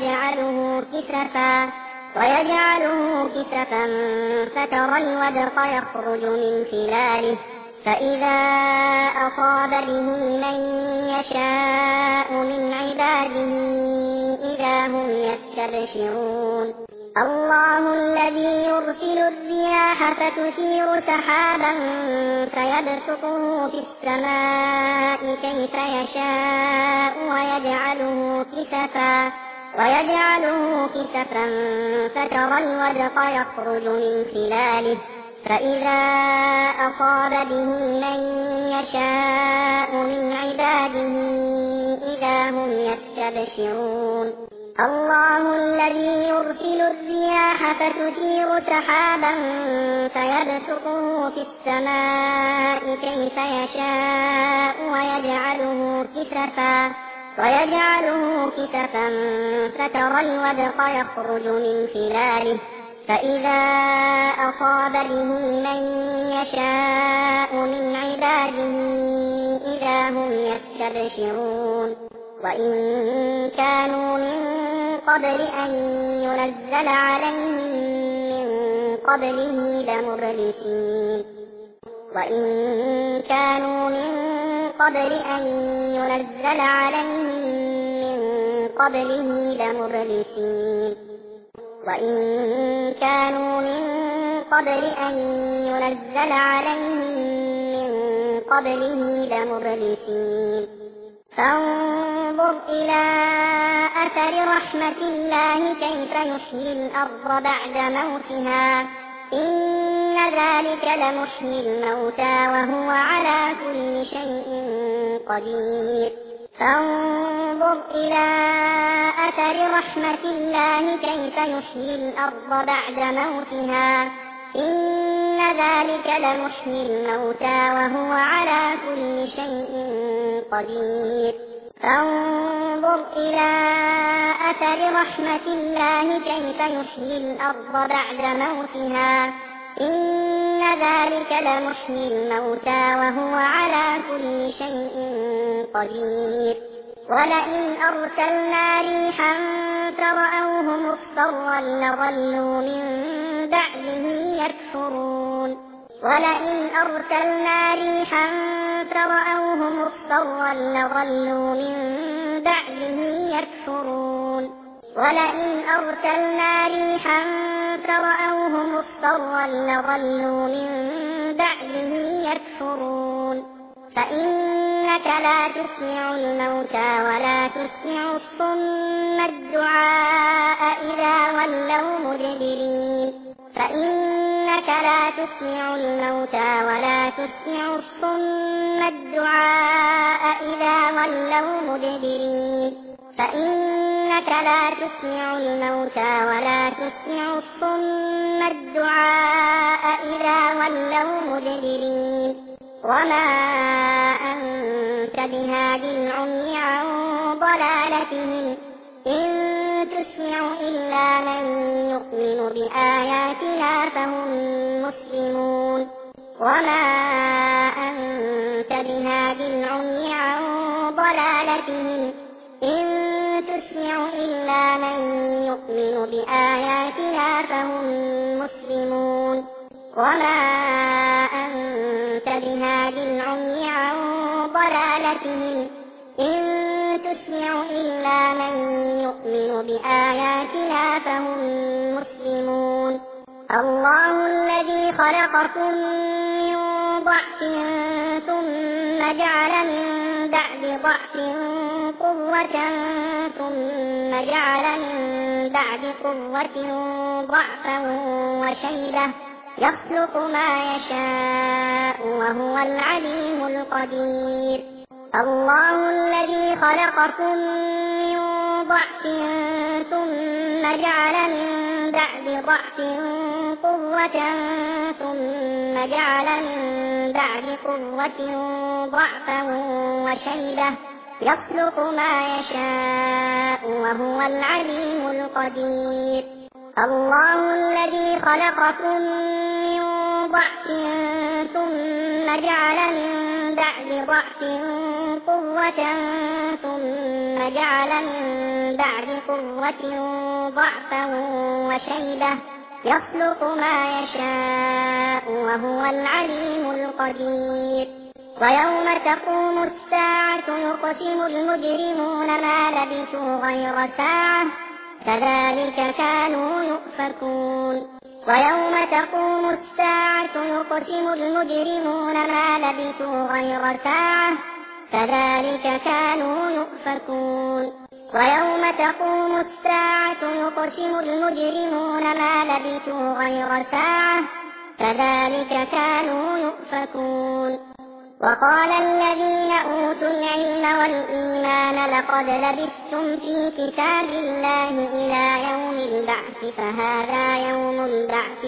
ويجعله كسفا فترى الودق يخرج من خلاله فإذا أصاب به من يشاء من عباده إذا هم يستبشرون الله الذي يرسل الرياح فتثير سحابا فيبسطه في السماء كيف يشاء ويجعله كسفا فترى الودق يخرج من خلاله فإذا أصاب به من يشاء من عباده إذا هم يستبشرون الله الذي يرسل الرياح فتثير سحابا فيبسطه في السماء كيف يشاء ويجعله كسفا فترى الودق يخرج من خلاله فإذا أصاب به من يشاء من عباده إذا هم يستبشرون وإن كانوا من قبل أن ينزل عليهم من قبله لمبلسين وإن كانوا من قبل أن ينزل عليهم من قبله لمبلسين وإن كانوا من قبل أن ينزل عليهم من قبله لمبلسين فانظر إلى أثر رحمة الله كيف يحيي الأرض بعد موتها إن ذلك لمحيي الموتى وهو على كل شيء قدير فانظر إلى أثر رحمة الله كيف يحيي الأرض بعد موتها إن ذلك لمحيي الموتى وهو على كل شيء قدير فانظر إلى أثر رحمة الله كيف يحيي الأرض بعد موتها إن ذلك لمحيي الموتى وهو على كل شيء قدير ولئن أرسلنا ريحا فرأوه مصفرا لظلوا من بعده يكفرون ولئن أرسلنا ريحا فرأوه مصفرا لظلوا من بعده يكفرون ولئن أرسلنا ريحا فرأوه مصفرا لظلوا من بعده يكفرون فإنك لا تسمع الموتى ولا تسمع الصم الدعاء إذا ولوا مدبرين فإنك لا تسمع الموتى ولا تسمع الصم الدعاء إذا ولوا مدبرين فإنك لا تسمع الموتى ولا تسمع الصم الدعاء إذا ولوا مدبرين وما أنت بهاد العمي عن ضلالتهم إن تسمع إلا من يؤمن بآياتنا فهم مسلمون وما أنت بهاد العمي عن ضلالتهم إن تسمع إلا من يؤمن بآياتنا فهم مسلمون وما أنت بهاد العمي عن ضلالتهم إن تسمع إلا من يؤمن بآياتنا فهم مسلمون الله الذي خلقكم من ضعف ثم جعل من بعد ضعف قوة ثم جعل من بعد قوة ضعفا وشيبة يخلق ما يشاء وهو العليم القدير الله الذي خلقكم من ضعف ثم جعل من بعد ضعف قوة ثم جعل من بعد قوة ضعفا وشيبة يخلق ما يشاء وهو العليم القدير الله الذي خلقكم من ضعف ثم جعل من بعد ضعف قوة ثم جعل من بعد قوة ضعفا وشيبة يخلق ما يشاء وهو العليم القدير ويوم تقوم الساعة يقسم المجرمون ما لبثوا غير ساعة كذلك كانوا يؤفكون ويوم تقوم الساعة يقسم المجرمون ما لبثوا غير ساعة كذلك كانوا يؤفكون ويوم تقوم الساعة يقسم المجرمون ما لبثوا غير ساعة كذلك كانوا يؤفكون وقال الذين أوتوا العلم والإيمان لقد لبثتم في كتاب الله إلى يوم البعث فهذا يوم البعث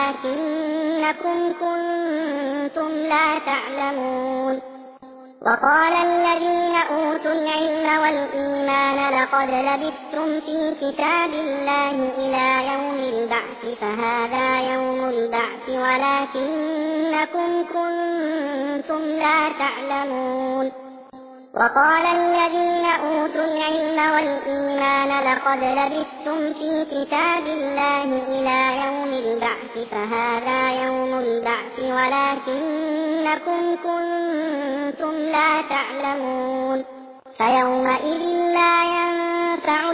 ولكنكم كنتم لا تعلمون وقال الذين أوتوا العلم والإيمان لقد لبثتم في كتاب الله إلى يوم البعث فهذا يوم البعث ولكنكم كنتم لا تعلمون وقال الذين أوتوا العلم والإيمان لقد لبثتم في كتاب الله إلى يوم البعث فهذا يوم البعث ولكنكم كنتم لا تعلمون فيومئذ لا ينفع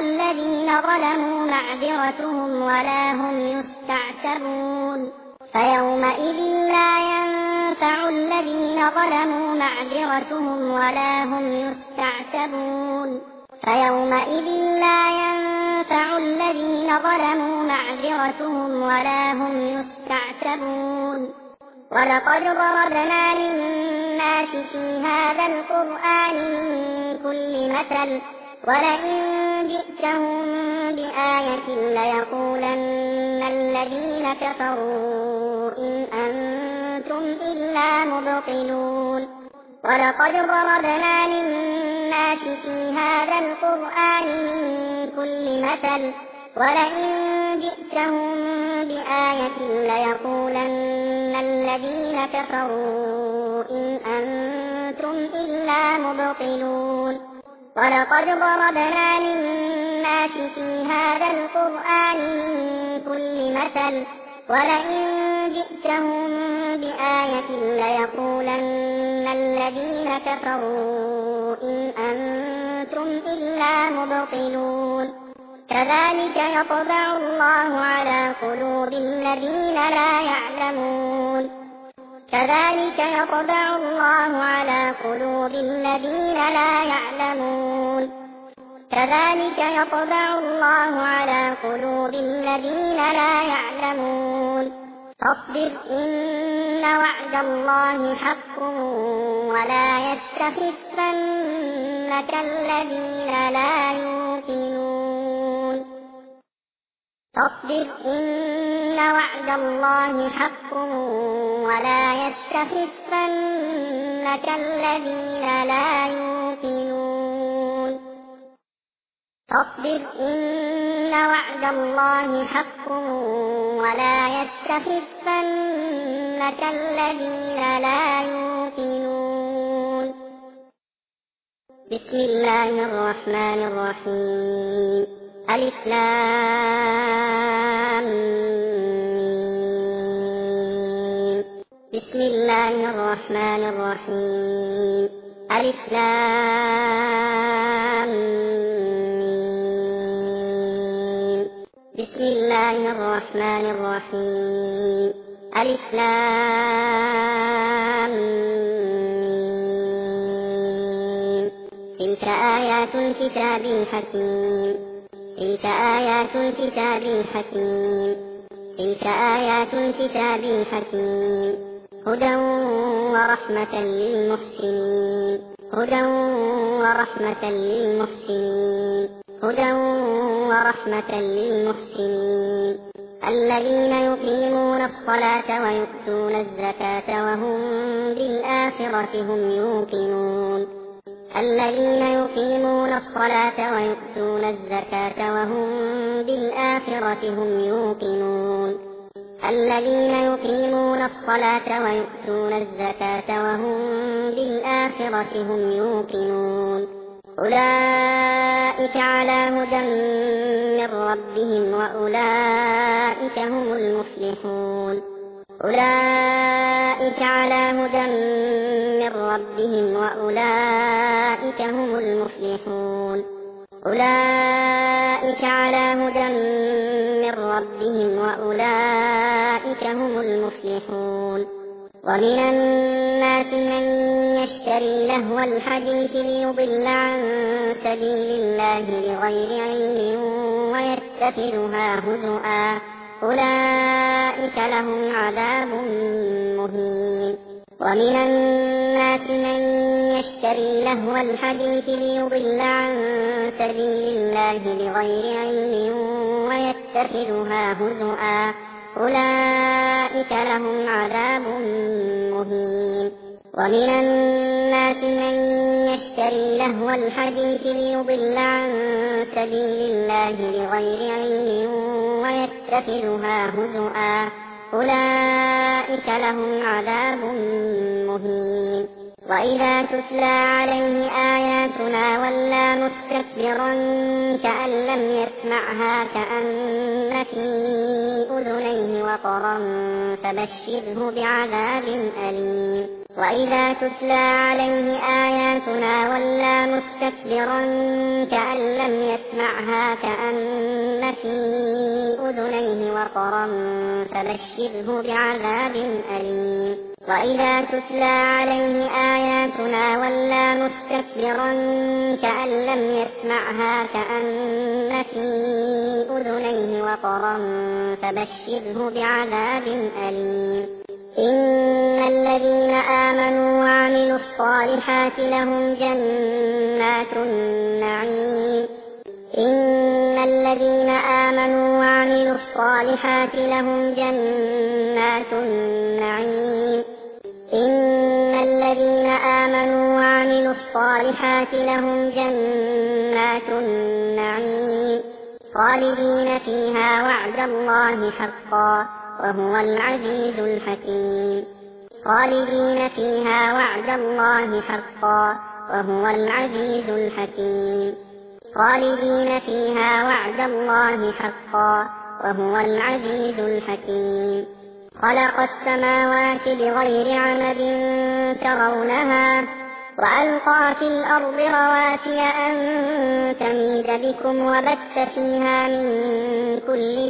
ظلموا معذرتهم ولا هم يستعتبون فيومئذ لا ينفع الذين ظلموا معذرتهم ولا هم يستعتبون فيومئذ لا ينفع الذين ظلموا معذرتهم ولا هم يستعتبون ولقد ضربنا للناس في هذا القرآن من كل مثل ولئن جئتهم بآية ليقولن الذين كفروا إن أنتم إلا مبطلون ولقد ضربنا للناس في هذا القرآن من كل مثل ولئن جئتهم بآية ليقولن الذين كفروا إن أنتم إلا مبطلون ولقد ضربنا للناس في هذا القرآن من كل مثل ولئن جئتهم بآية ليقولن الذين كفروا إن أنتم إلا مبطلون كذلك يطبع الله على قلوب الذين لا يعلمون كذلك يطبع الله على قلوب الذين لا يعلمون كذلك يطبع الله على قلوب الذين لا يعلمون فاصبر إن وعد الله حق ولا يستخفنك الذين لا يوقنون فاصبر إن وعد الله حق ولا يستخفنك الذين لا يوقنون فاصبر إن وعد الله حق ولا يستخفنك الذين لا يوقنون بسم الله الرحمن الرحيم ألف لام ميم بسم الله الرحمن الرحيم ألف لام ميم بسم الله الرحمن الرحيم ألف لام ميم تلك آيات الكتاب الحكيم تلك آيات الكتاب الحكيم تلك آيات الكتاب الحكيم هدى ورحمة للمحسنين هدى ورحمة للمحسنين هدى ورحمة للمحسنين الذين يقيمون الصلاة ويؤتون الزكاة وهم بالآخرة هم يوقنون الذين يقيمون الصلاة ويؤتون الزكاة وهم بالآخرة هم يوقنون الذين يقيمون الصلاة ويؤتون الزكاة وهم بالآخرة هم يوقنون أولئك على هدى من ربهم وأولئك هم المفلحون أولئك على هدى من ربهم وأولئك هم المفلحون أولئك على هدى من ربهم وأولئك هم المفلحون ومن الناس من يشتري لهو الحديث ليضل عن سبيل الله بغير علم ويتخذها هزؤا أولئك لهم عذاب مهين ومن الناس من يشتري لهو الحديث ليضل عن سبيل الله بغير علم ويتخذها هزؤا أولئك لهم عذاب مهين ومن الناس من يشتري لهو الحديث ليضل عن سبيل الله بغير علم ويتخذها هزؤا أولئك لهم عذاب مهين وإذا تتلى عليه آياتنا ولى مستكبرا كأن لم يسمعها كأن في أذنيه وقرا فبشره بعذاب أليم وإذا تتلى عليه آياتنا ولى مستكبرا كأن لم يسمعها كأن في أذنيه وقرا فبشره بعذاب أليم وإذا تتلى عليه آياتنا ولى مستكبرا كأن لم يسمعها كأن في أذنيه وقرا فبشره بعذاب أليم إن الذين آمنوا وعملوا الصالحات لهم جنات النعيم إن الذين آمنوا وعملوا الصالحات لهم جنات النعيم إن الذين آمنوا وعملوا الصالحات لهم جنات النعيم خالدين فيها وعد الله حقا وهو العزيز الحكيم خالدين فيها وعد الله حقا وهو العزيز الحكيم خالدين فيها وعد الله حقا وهو العزيز الحكيم خلق السماوات بغير عمد ترونها وألقى في الأرض رواسي أن تميد بكم وبث فيها من كل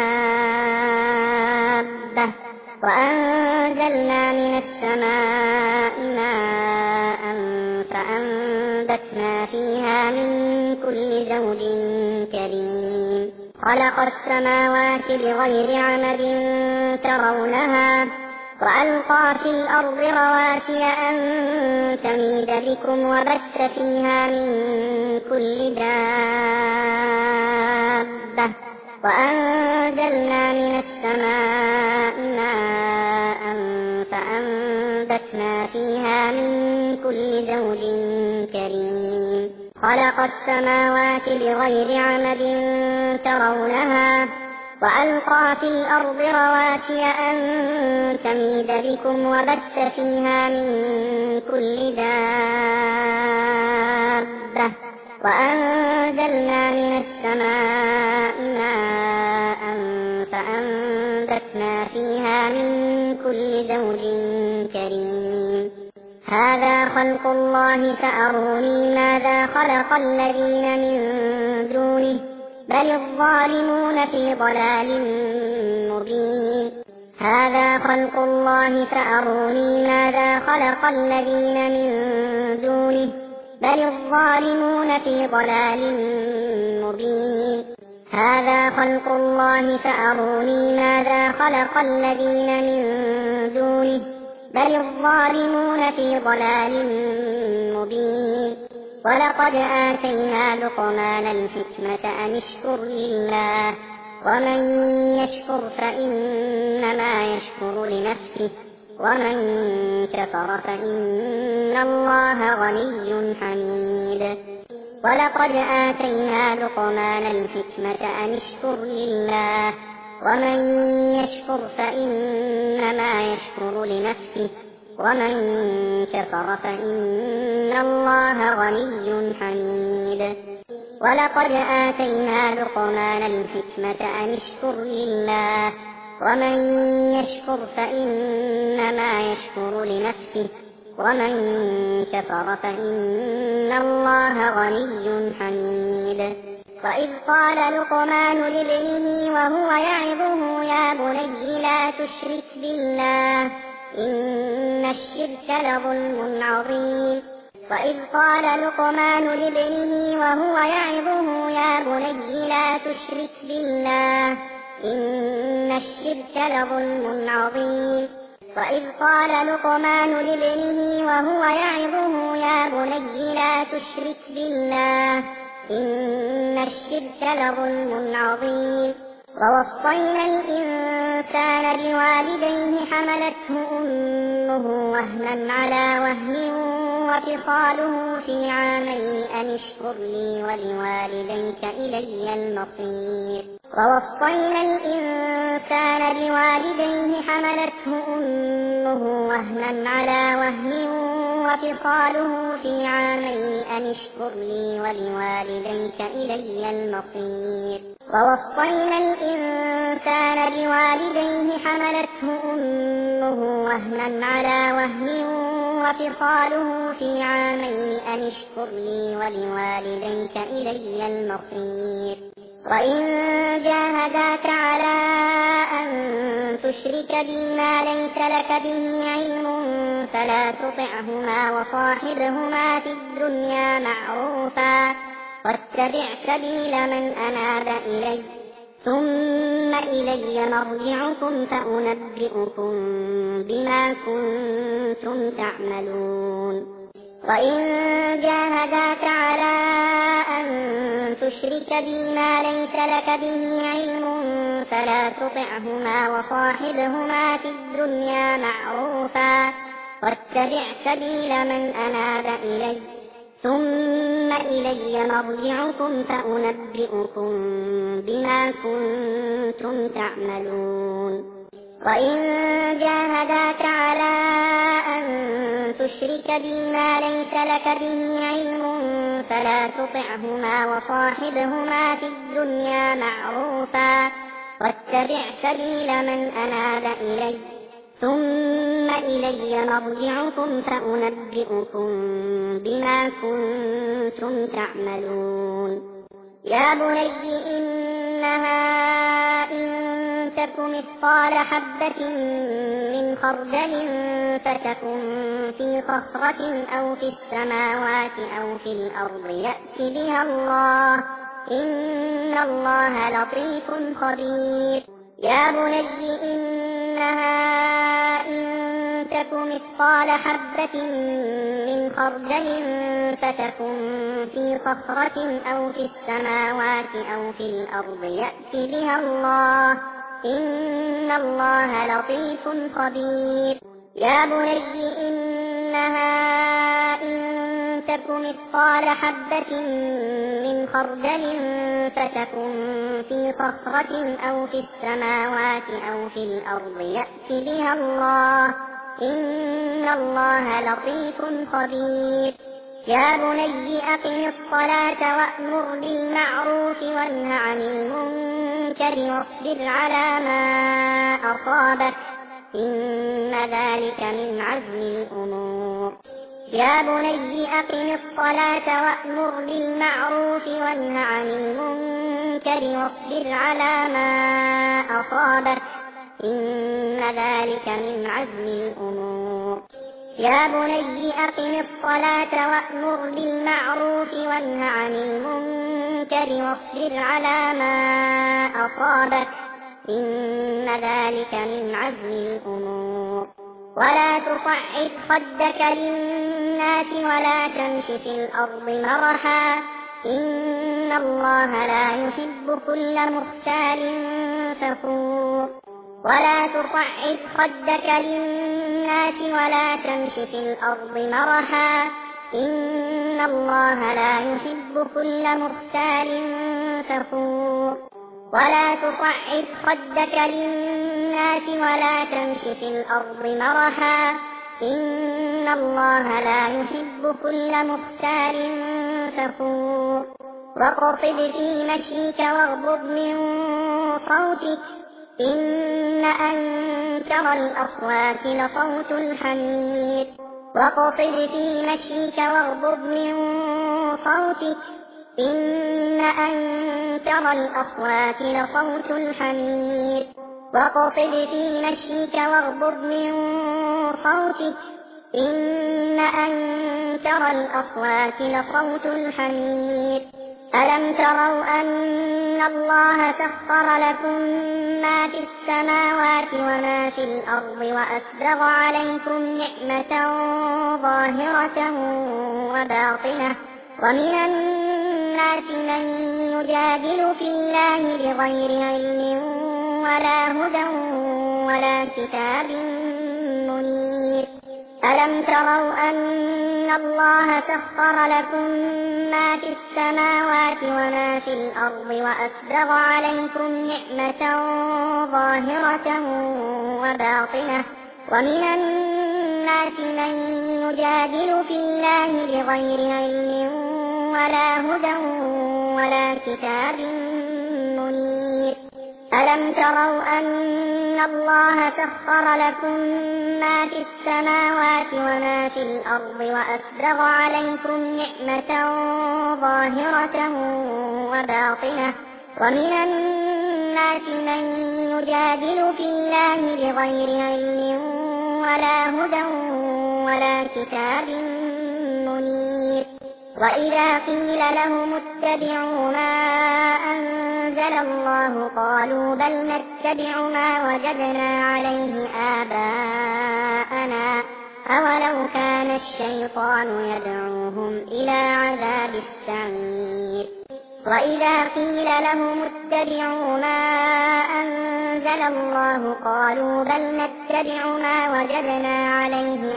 دابة وأنزلنا من السماء ماء فأنبتنا فيها من كل زوج كريم خلق السماوات بغير عمد ترونها وألقى في الأرض رواسي أن تميد بكم وبث فيها من كل دابة وأنزلنا من السماء ماء فأنبتنا فيها من كل زوج كريم خلق السماوات بغير عمد ترونها وألقى في الأرض رواسي أن تميد بكم وبث فيها من كل دابة وأنزلنا من السماء ماء فأنبتنا فيها من كل زوج كريم هذا خلق الله فأروني ماذا خلق الذين من دونه بل الظالمون في ضلال مبين هذا خلق الله فأروني ماذا خلق الذين من دونه بل الظالمون في ضلال مبين هذا خلق الله فأروني ماذا خلق الذين من دونه بل الظالمون في ضلال مبين ولقد آتينا لقمان الحكمة أن اشكر لله ومن يشكر فإنما يشكر لنفسه ومن كفر فإن الله غني حميد ولقد آتينا لقمان الحكمة أن اشكر لله ومن يشكر فإنما يشكر لنفسه ومن كفر فإن الله غني حميد ولقد آتينا لقمان الحكمة أن اشكر لله ومن يشكر فإنما يشكر لنفسه ومن كفر فإن الله غني حميد وإذ قال لقمان لابنه وهو يعظه يا بني لا تشرك بالله إن الشرك لظلم عظيم وإذ قال لقمان لابنه وهو يعظه يا بني لا تشرك بالله إن الشرك لظلم عظيم وإذ قال لقمان لابنه وهو يعظه يا بني لا تشرك بالله إن الشرك لظلم عظيم ووصينا الإنسان بوالديه حملته أمه وهنا على وهن وفصاله في عامين أن اشكر لي ولوالديك إلي المصير ووصينا الإنسان بوالديه حملته أمه وهنا على وهن وفصاله في عامين أن اشكر لي ولوالديك إلي المصير ووصينا الإنسان بوالديه حملته أمه وهنا على وهن وفصاله في عامين أن اشكر لي ولوالديك إلي المصير وإن جاهداك على أن تشرك بي ما ليس لك به علم فلا تطعهما وصاحبهما في الدنيا معروفا واتبع سبيل من أناب إلي ثم إلي مرجعكم فأنبئكم بما كنتم تعملون وإن جاهداك على أن تشرك بي ما ليس لك به علم فلا تطعهما وصاحبهما في الدنيا معروفا واتبع سبيل من أناب إلي ثم إلي مرجعكم فأنبئكم بما كنتم تعملون وإن جاهداك على أن تشرك بي ما ليس لك به علم فلا تطعهما وصاحبهما في الدنيا معروفا واتبع سبيل من أناب إلي ثم إلي مرجعكم فأنبئكم بما كنتم تعملون يا بني إنها إن تك مثقال حبة من خردل فتكن في صخرة أو في السماوات أو في الأرض يأت بها الله إن الله لطيف خبير يا بني إنها إن تك مثقال حبة من خردل فتكن في صخرة أو في السماوات أو في الأرض يأت بها الله إن الله لطيف خبير يا بني إنها إن تك مثقال حبة من خردل فتكن في صخرة أو في السماوات أو في الأرض يأت بها الله إن الله لطيف خبير يا بني أقم الصلاة وأمر بالمعروف وانه عن المنكر واصبر على ما أصابك إن ذلك من عزم الأمور يا بني أقم الصلاة وأمر بالمعروف وانه عن المنكر واصبر على ما أصابك إن ذلك من عزم الأمور يا بني أقم الصلاة وأمر بالمعروف وانه عن المنكر واصبر على ما أصابك إن ذلك من عزم الأمور ولا تصعد خدك للناس ولا تمش في الأرض مرحا إن الله لا يحب كل مختال فخور ولا تصعد خدك للناس ولا تمش في الأرض مرحا إن الله لا يحب كل مختال فخور ولا تصعد خدك للناس ولا تمش في الأرض مرحا إن الله لا يحب كل مختال فخور واقصد في مشيك واغضض من صوتك إن أنكر الأصوات لصوت الحمير واقصد في مشيك واغضض من صوتك إن أنكر الأصوات لصوت الحمير واقصد في مشيك واغضض من صوتك إن أنكر الأصوات لصوت الحمير ألم تروا أن الله سخر لكم ما في السماوات وما في الأرض وأسبغ عليكم نعمة ظاهرة وباطنة ومن الناس من يجادل في الله بغير علم ولا هدى ولا كتاب منير ألم تروا أن الله سخر لكم ما في السماوات وما في الأرض وأسبغ عليكم نعمة ظاهرة وباطنة ومن الناس الناس من يجادل في الله بغير علم ولا هدى ولا كتاب منير ألم تروا أن الله سخر لكم ما في السماوات وما في الأرض وأسبغ عليكم نعمة ظاهرة وباطنة ومن الناس من يجادل في الله بغير علم ولا هدى ولا كتاب منير وإذا قيل لهم اتبعوا ما أنزل الله قالوا بل نتبع ما وجدنا عليه آباءنا أولو كان الشيطان يدعوهم إلى عذاب السعير وإذا قيل لهم اتبعوا ما أنزل الله قالوا بل نتبع ما وجدنا عليه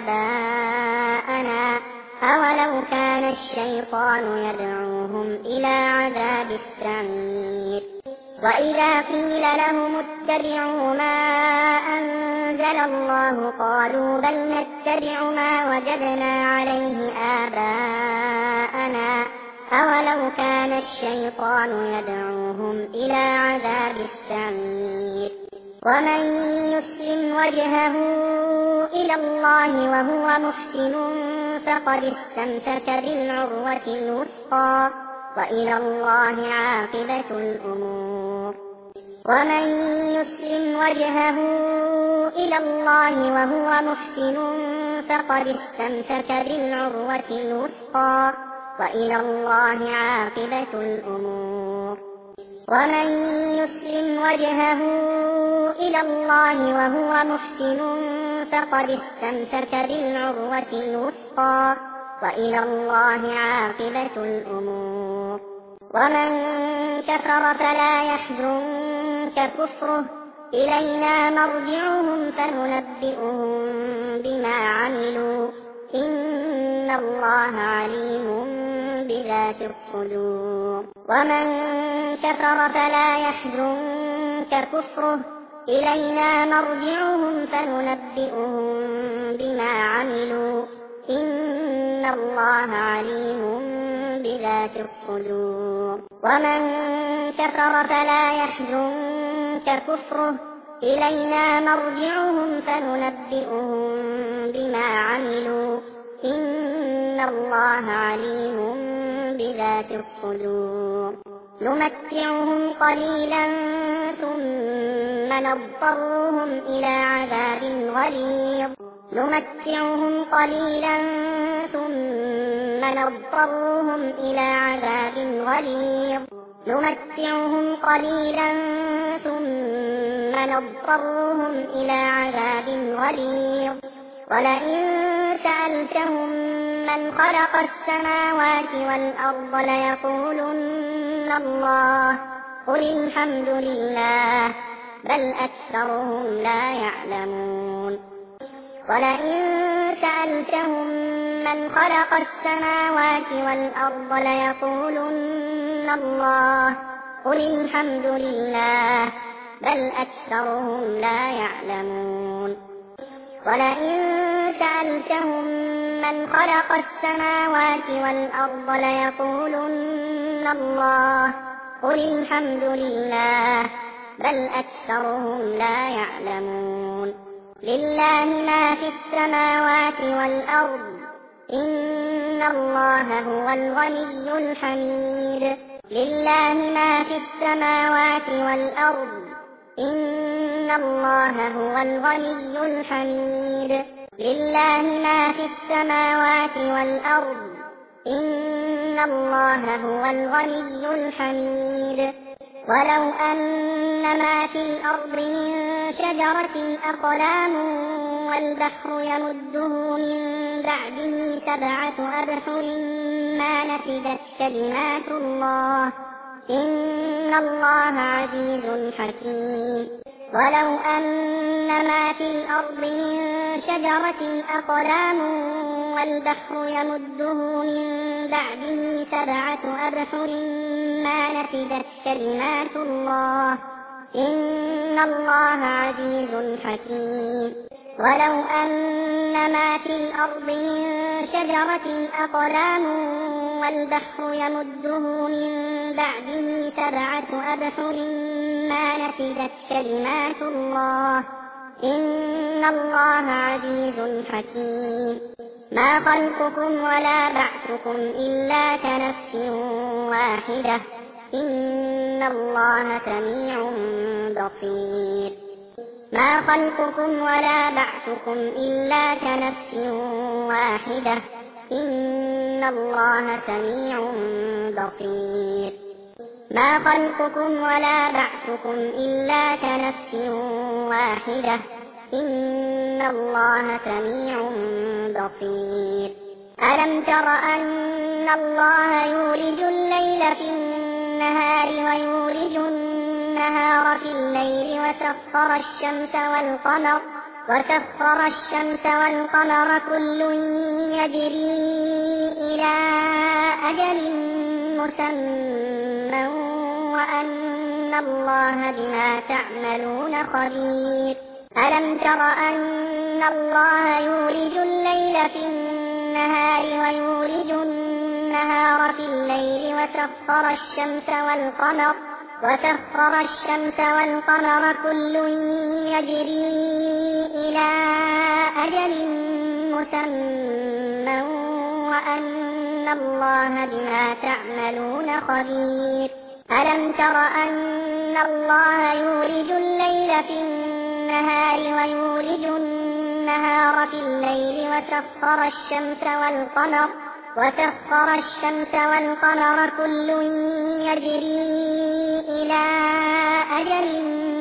آباءنا أولو كان الشيطان يدعوهم إلى عذاب السعير وإذا قيل لهم اتبعوا ما أنزل الله قالوا بل نتبع ما وجدنا عليه آباءنا أولو كان الشيطان يدعوهم إلى عذاب السعير ومن يسلم وجهه إلى الله وهو محسن فقد استمسك بالعروة الوثقى وإلى الله عاقبة الأمور ومن يسلم وجهه إلى الله وهو محسن فقد استمسك بالعروة الوثقى وإلى الله عاقبة الأمور ومن يسلم وجهه إلى الله وهو محسن فقد استمسك بالعروة الوثقى وإلى الله عاقبة الأمور ومن كفر فلا يحزنك كفره إلينا مرجعهم فننبئهم بما عملوا إن الله عليم بذات الصدور ومن كفر فلا يحزنك كفره إلينا مرجعهم فننبئهم بما عملوا إن الله عليم بذات الصدور ومن كفر فلا يحزنك كفره إلينا مرجعهم فننبئهم بما عملوا إن الله عليم بذات الصدور نمتعهم قليلا ثم نضطرهم إلى عذاب غليظ نمتعهم قليلا ثم نضطرهم إلى عذاب غليظ نمتعهم قليلا ثم نضطرهم إلى عذاب غليظ ولئن سألتهم من خلق السماوات والأرض ليقولن الله قل الحمد لله بل أكثرهم لا يعلمون ولئن سألتهم من خلق السماوات والأرض ليقولن الله قل الحمد لله بل أكثرهم لا يعلمون ولئن سألتهم من خلق السماوات والأرض ليقولن الله قل الحمد لله بل أكثرهم لا يعلمون لله ما في السماوات والأرض إن الله هو الغني الحميد لله ما في السماوات والأرض إن الله هو الغني الحميد لله ما في السماوات والأرض إن الله هو الغني الحميد ولو أن ما في الأرض من شجرة أقلام والبحر يمده من بعده 7 أبحر ما نفدت كلمات الله إن الله عزيز حكيم ولو أن ما في الأرض من شجرة أقلام والبحر يمده من بعده 7 أبحر ما نفدت كلمات الله إن الله عزيز حكيم ولو أن ما في الأرض من شجرة أقلام والبحر يمده من بعده 7 أبحر ما نفدت كلمات الله إن الله عزيز حكيم ما خلقكم ولا بعثكم إلا كنفس واحدة إن الله سميع بصير ما خلقكم ولا بعثكم إلا كنفس واحدة إن الله سميع بصير ما خلقكم ولا بعثكم إلا كنفس واحدة إن الله سميع بصير ألم تر أن الله يولج الليل في النهار ويولج النهار في الليل وسخر الشمس والقمر كل يجري إلى أجل مسمى وأن الله بما تعملون خبير ألم تر أن الله يولج الليل في النهار ويولج النهار في الليل وسخر الشمس والقمر كل يجري إلى أجل مسمى وأن الله بما تعملون خبير ألم تر أن الله يولج الليل في النهار ويولج النهار في الليل وسخر الشمس والقمر كل يجري إلى أجل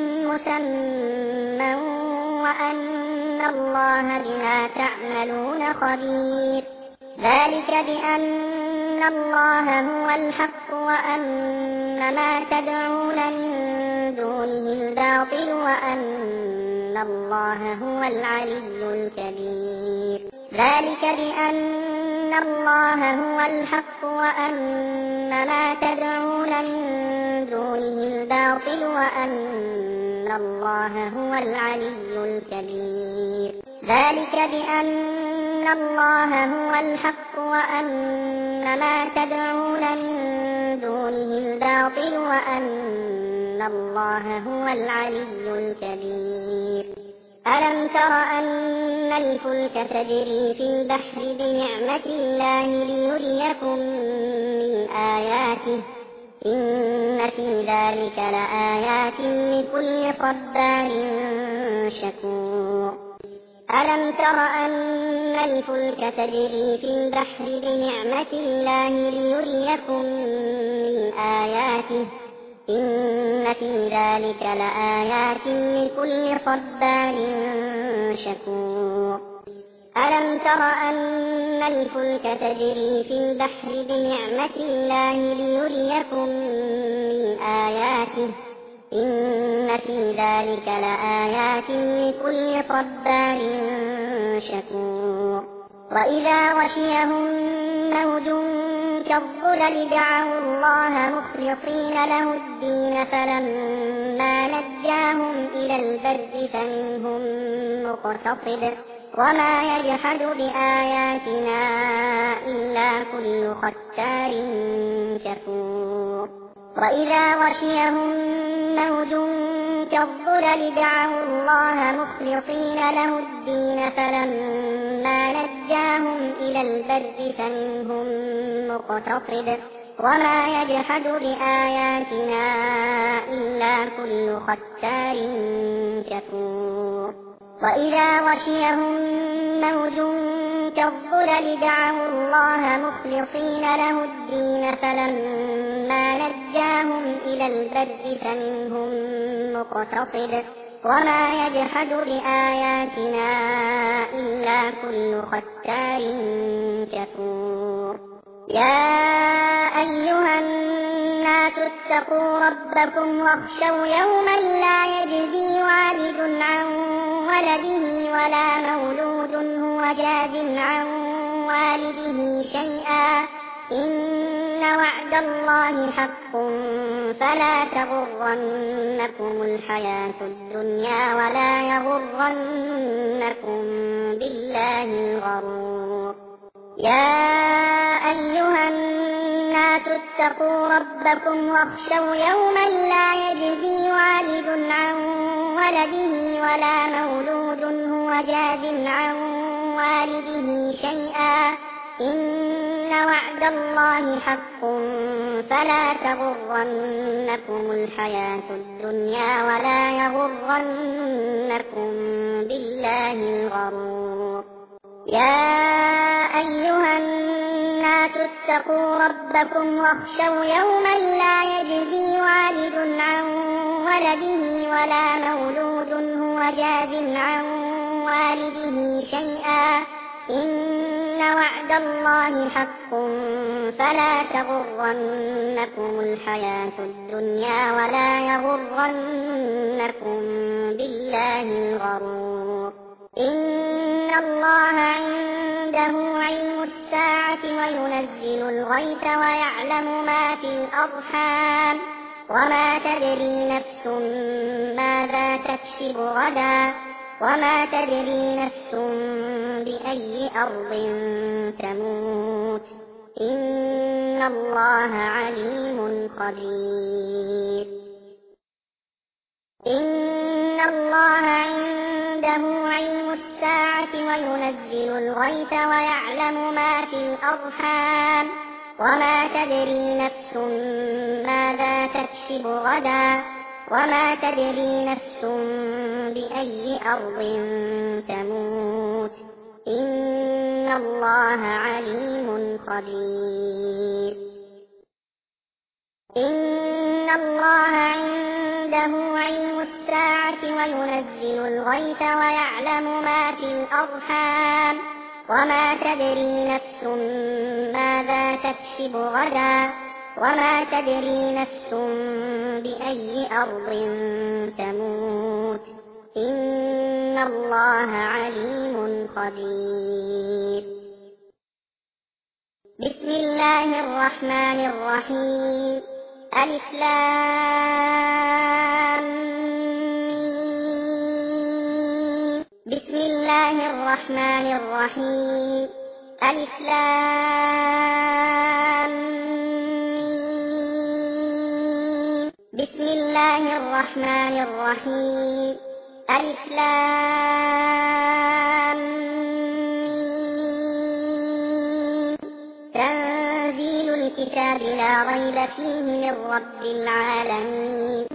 مسمى وأن الله بما تعملون خبير ذلك بأن الله هو الحق وأن ما تدعون من دونه الباطل وأن الله هو العلي الكبير ذلك بأن الله هو الحق وأن ما تدعون من دونه الباطل وأن الله هو العلي الكبير ذلك بأن الله هو الحق وأن ما تدعون من دونه الباطل وأن الله هو العلي الكبير ألم تر أن الفلك تجري في البحر بنعمة الله ليريكم من آياته إن في ذلك لآيات لكل صبار شكور ألم تر أن الفلك تجري في البحر بنعمة الله ليريكم من آياته إن في ذلك لآيات لكل صبار شكور ألم تر أن الفلك تجري في البحر بنعمة الله ليريكم من آياته إن في ذلك لآيات لكل صبار شكور وإذا غشيهم موج كالظلل دعوا الله مخلصين له الدين فلما نجاهم إلى البر فمنهم مقتصد وما يجحد بآياتنا إلا كل ختار كفور وإذا غشيهم موج كالظلل دعوا الله مخلصين له الدين فلما نجاهم إلى البر فمنهم مقتصد وما يجحد بآياتنا إلا كل ختار كفور وإذا غشيهم موج كالظلل دعوا الله مخلصين له الدين فلما نجاهم إلى البر فمنهم مقتصد وما يجحد بآياتنا إلا كل ختار كفور يا أيها الناس اتقوا ربكم واخشوا يوما لا يجزي والد عن ولده ولا مولود هو جاز عن والده شيئا إن وعد الله حق فلا تغرنكم الحياة الدنيا ولا يغرنكم بالله الغرور يا أيها الناس اتقوا ربكم واخشوا يوما لا يجزي والد عن ولده ولا مولود هو جاز عن والده شيئا إن وعد الله حق فلا تغرنكم الحياة الدنيا ولا يغرنكم بالله الغرور يا أيها الناس اتقوا ربكم واخشوا يوما لا يجزي والد عن ولده ولا مولود هو جاز عن والده شيئا إن وعد الله حق فلا تغرنكم الحياة الدنيا ولا يغرنكم بالله الغرور إن الله عنده علم الساعة وينزل الغيث ويعلم ما في الأرحام وما تدري نفس ماذا تكسب غدا وما تدري نفس بأي أرض تموت إن الله عليم خبير إن الله عنده علم الساعة وينزل الغيث ويعلم ما في الأرحام وما تدري نفس ماذا تكسب غدا وما تدري نفس بأي أرض تموت إن الله عليم خبير إن الله عنده علم الساعة وينزل الغيث ويعلم ما في الأرحام وما تدري نفس ماذا تكسب غدا وما تدري نفس بأي أرض تموت إن الله عليم خبير بسم الله الرحمن الرحيم ألف لام ميم بسم الله الرحمن الرحيم ألف لام ميم بسم الله الرحمن الرحيم ألف لام ميم تنزيل الكتاب لا ريب فيه من رب العالمين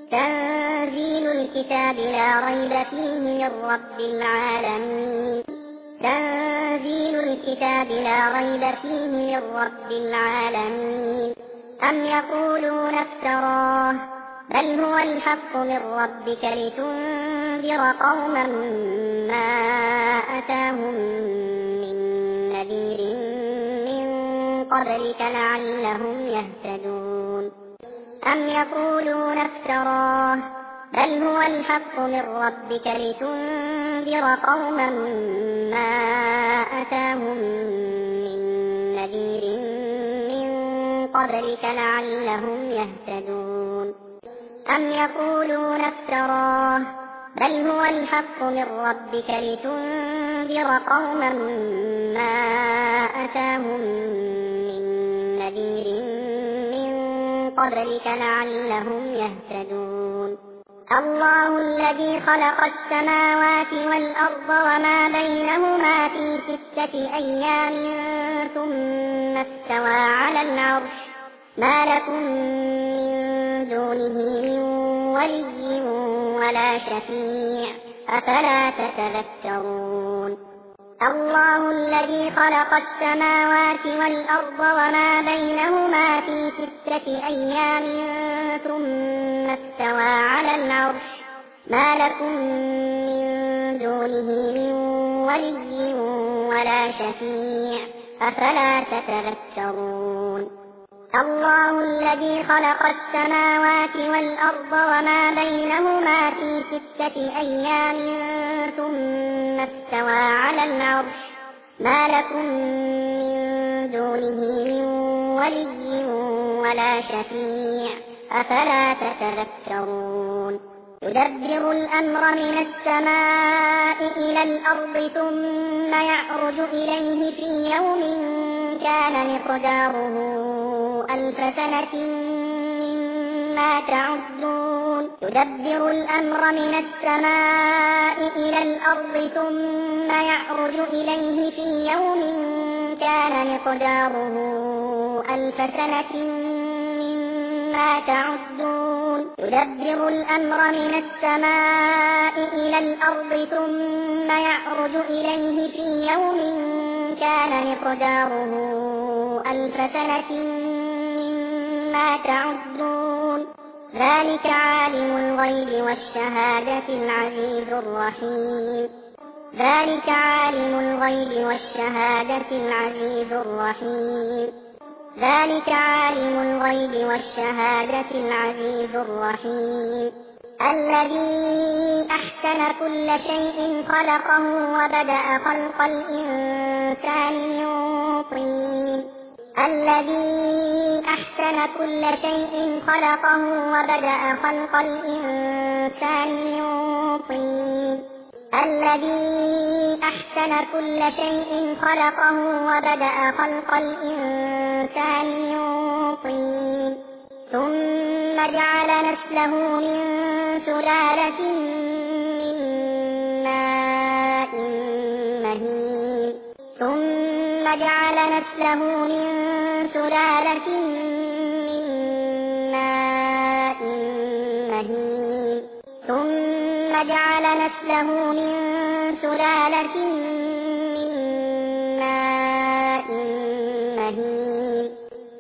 تنزيل الكتاب لا ريب فيه من رب العالمين تنزيل الكتاب لا ريب فيه من رب العالمين أم يقولون افتراه بل هو الحق من ربك لتنذر قوما ما أتاهم من نذير من قبلك لعلهم يهتدون أم يقولون افتراه بل هو الحق من ربك لتنذر قوما ما أتاهم من نذير من قبلك لعلهم يهتدون أم يقولون افتراه بل هو الحق من ربك لتنذر قوما ما أتاهم من نذير من قبلك لعلهم يهتدون الله الذي خلق السماوات والأرض وما بينهما في 6 أيام ثم استوى على العرش ما لكم من دونه من ولي ولا شفيع أفلا تتذكرون الله الذي خلق السماوات والأرض وما بينهما في 6 أيام ثم استوى على العرش ما لكم من دونه من ولي ولا شفيع أفلا تتذكرون الله الذي خلق السماوات والأرض وما بينهما في 6 أيام ثم استوى على العرش ما لكم من دونه من ولي ولا شفيع أفلا تتذكرون يدبر الأمر من السماء إلى الأرض ثم يعرج إليه في يوم كان مقداره 1000 سنة مما تعدون يدبر الأمر من السماء إلى الأرض ثم يعرج إليه في يوم كان مقداره 1000 سنة مما تعدون يدبر الأمر من السماء إلى الأرض ثم يعرج إليه في يوم كان مقداره 1000 سنة مما تعدون ذلك عالم الغيب والشهادة العزيز الرحيم ذلك عالم الغيب والشهادة العزيز الرحيم ذلك عالم الغيب والشهادة العزيز الرحيم الذي أحسن كل شيء خلقه وبدأ خلق الإنسان من طين الذي أحسن كل شيء خلقه وبدأ خلق الإنسان من طين الذي أحسن كل شيء خلقه وبدأ خلق الإنسان من طين ثم جعل نسله من سلالة من ماء مهين ثم جعل نسله من سلالة من ماء مهين ثم جعل نسله من سلالة من ماء مهين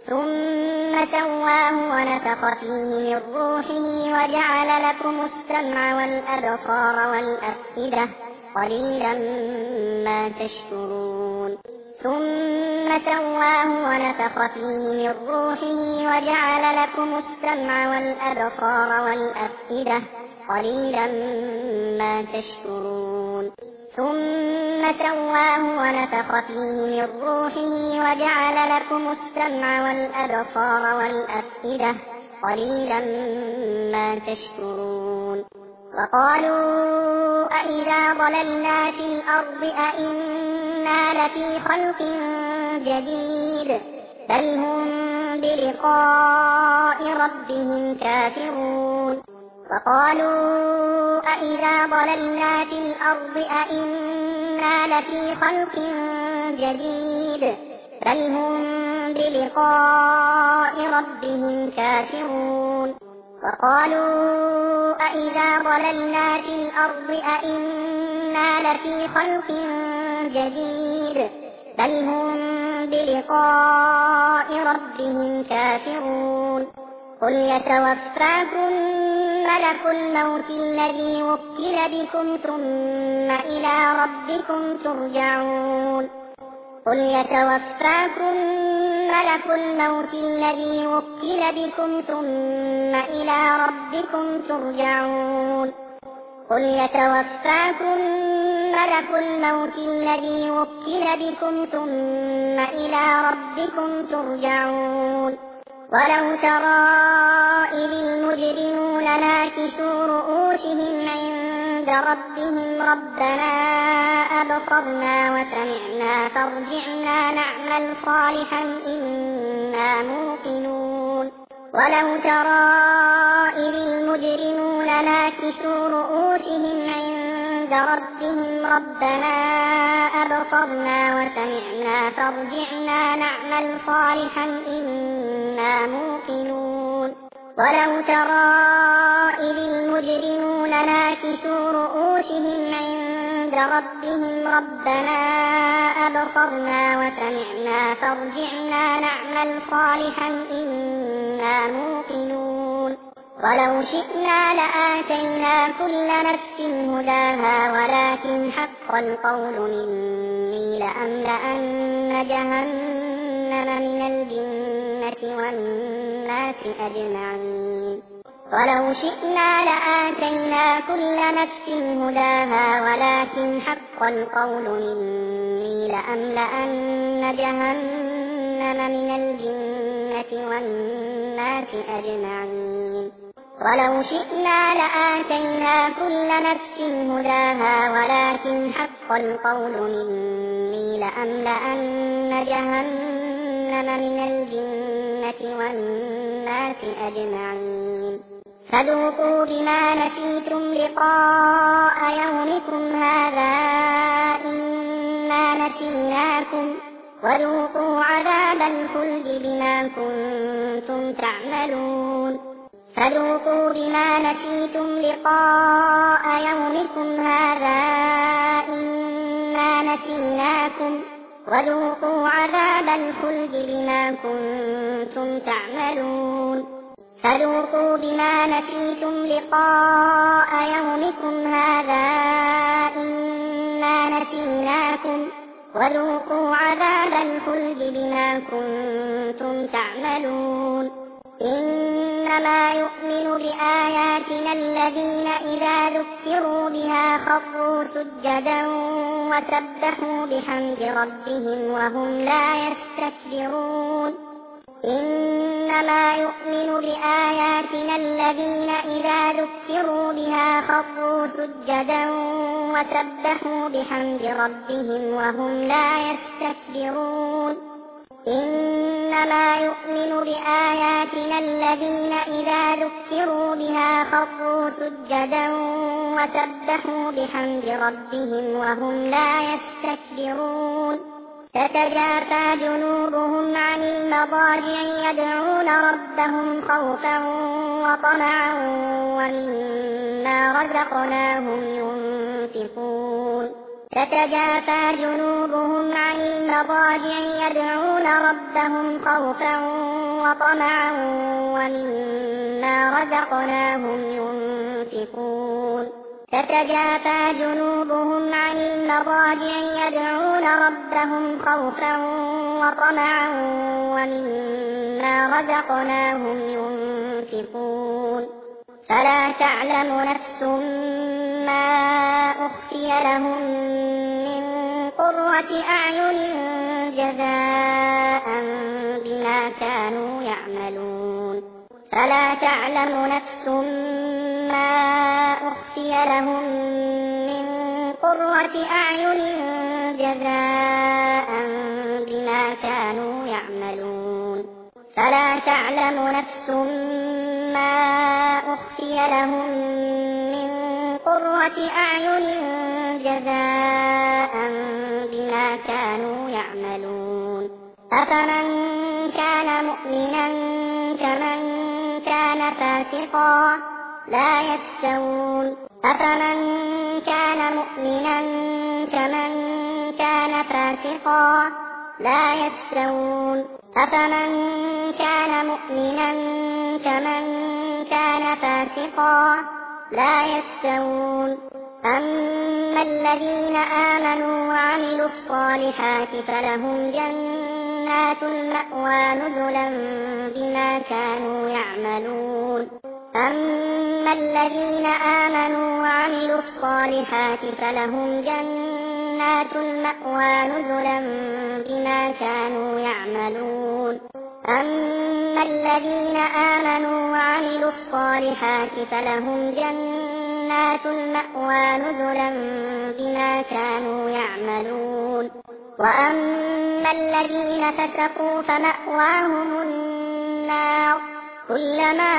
ثم سواه ونفخ فيه من روحه وجعل لكم السمع والأبصار والأفئدة قليلا ما تشكرون ثم سواه ونفخ فيه من روحه وجعل لكم السمع والأبصار والأفئدة قليلا ما تشكرون ثم سواه ونفخ فيه من روحه وجعل لكم السمع والأبصار والأفئدة قليلا ما تشكرون وقالوا أإذا ضللنا في الأرض أإنا لفي خلق جديد بل هم بلقاء ربهم كافرون وقالوا أإذا ضللنا في الأرض أإنا لفي خلق جديد بل هم بلقاء ربهم كافرون وقالوا أإذا ضللنا في الأرض أإنا لفي خلق جديد بل هم بلقاء ربهم كافرون قل يتوفاكم ملك الموت الذي وكل بكم ثم إلى ربكم ترجعون قل يتوفاكم ملك الموت الذي وكل بكم ثم إلى ربكم ترجعون قل يتوفاكم ملك الموت الذي وكل بكم ثم إلى ربكم ترجعون ولو ترى إذ المجرمون ناكسوا رؤوسهم عند ربهم ربنا أبصرنا وسمعنا فارجعنا نعمل صالحا إنا موقنون ولو ترى إذ المجرمون ناكسوا رؤوسهم عند ربهم ربنا أبصرنا وسمعنا فارجعنا نعمل صالحا إنا موقنون ولو ترى إذ المجرمون ناكسوا رؤوسهم عند ربهم ربنا أبصرنا وسمعنا فارجعنا نعمل صالحا إنا موقنون ولو شئنا لآتينا كل نفس هداها ولكن حق القول مني لأملأن جهنم من الجنة والناس أجمعين ولو شئنا لآتينا كل نفس هداها ولكن حق القول مني لأملأن جهنم من الجنة الجنة والناس أجمعين ولو شئنا لآتينا كل نفس هداها ولكن حق القول مني لأملأن جهنم من الجنة والناس أجمعين فذوقوا بما نسيتم لقاء يومكم هذا إنا نسيناكم وذوقوا عذاب الخلد بما كنتم تعملون فذوقوا بما نسيتم لقاء يومكم هذا إنا نسيناكم وذوقوا عذاب الخلد بما كنتم تعملون فذوقوا بما نسيتم لقاء يومكم هذا إنا نسيناكم وذوقوا عذاب الخلد بما كنتم تعملون إنما يؤمن بآياتنا الذين إذا ذكروا بها خروا سجدا وسبحوا بحمد ربهم وهم لا يستكبرون إنما يؤمن بآياتنا الذين إذا ذكروا بها خروا سجدا وسبحوا بحمد ربهم وهم لا يستكبرون إنما يؤمن بآياتنا الذين إذا ذكروا بها خروا سجدا وسبحوا بحمد ربهم وهم لا يستكبرون تتجافى جنوبهم عن المضاجع يدعون ربهم خوفا وطمعا ومما رزقناهم ينفقون تتجافى جنوبهم عن المضاجع يدعون ربهم خوفا وطمعا ومما رزقناهم ينفقون تتجافى جنوبهم عن المضاجع يدعون ربهم خوفا وطمعا ومما رزقناهم ينفقون فلا تعلم نفس ما أخفي لهم من قرة أعين جزاء بما كانوا يعملون فلا تعلم نفس ما أخفي لهم من قرة أعين جزاء بما كانوا يعملون فلا تعلم نفس ما أخفي لهم من قرة أعين جزاء بما كانوا يعملون أفمن كان مؤمنا كمن كان فاسقا لا يستوون أفمن كان مؤمنا كمن كان فاسقا لا يستوون أفمن كان مؤمنا كمن كان فاسقا لا يستوون أما الذين آمنوا وعملوا الصالحات فلهم جنات المأوى نزلا بما كانوا يعملون أما الذين آمنوا وعملوا الصالحات فلهم جنات المأوى نزلا بما كانوا يعملون أما الذين آمنوا وعملوا الصالحات فلهم جنات المأوى نزلا بما كانوا يعملون وأما الذين فسقوا فمأواهم النار كلما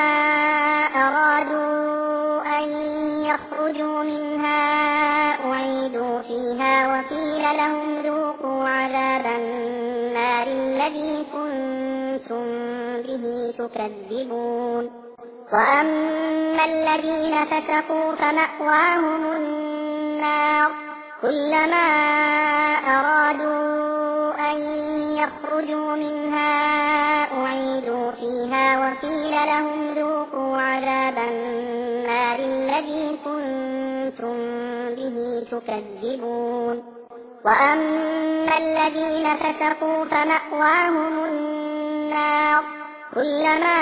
أرادوا أن يخرجوا منها أعيدوا فيها وقيل لهم ذوقوا عذاب النار الذي كنتم به تكذبون وأما الذين فسقوا فمأواهم النار كلما أرادوا أن يخرجوا منها أعيدوا فيها وقيل لهم ذوقوا عذاب النار الذي كنتم به تكذبون وأما الذين فسقوا فمأواهم النار كلما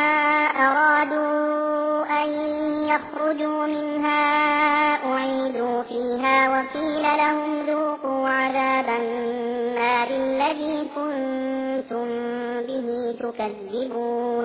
أرادوا أن يخرجوا منها أعيدوا فيها وقيل لهم ذوقوا عذاب النار النار الذي كنتم به تكذبون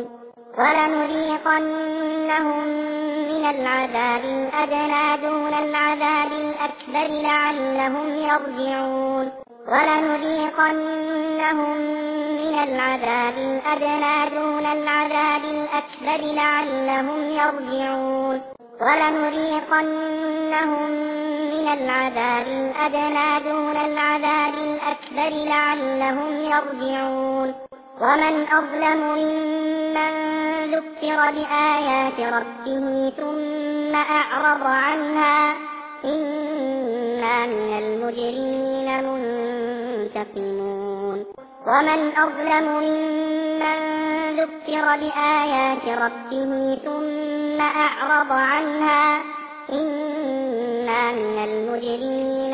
ولنذيقنهم من العذاب الأدنى دون العذاب الأكبر لعلهم يرجعون ولنذيقنهم من العذاب الأدنى دون العذاب الأكبر لعلهم يرجعون ولنذيقنهم من العذاب الأدنى دون العذاب الأكبر لعلهم يرجعون ومن أظلم ممن ذكر بآيات ربه ثم أعرض عنها إنا من المجرمين منتقمون ومن أظلم ممن ذكر بآيات ربه ثم أعرض عنها إنا من المجرمين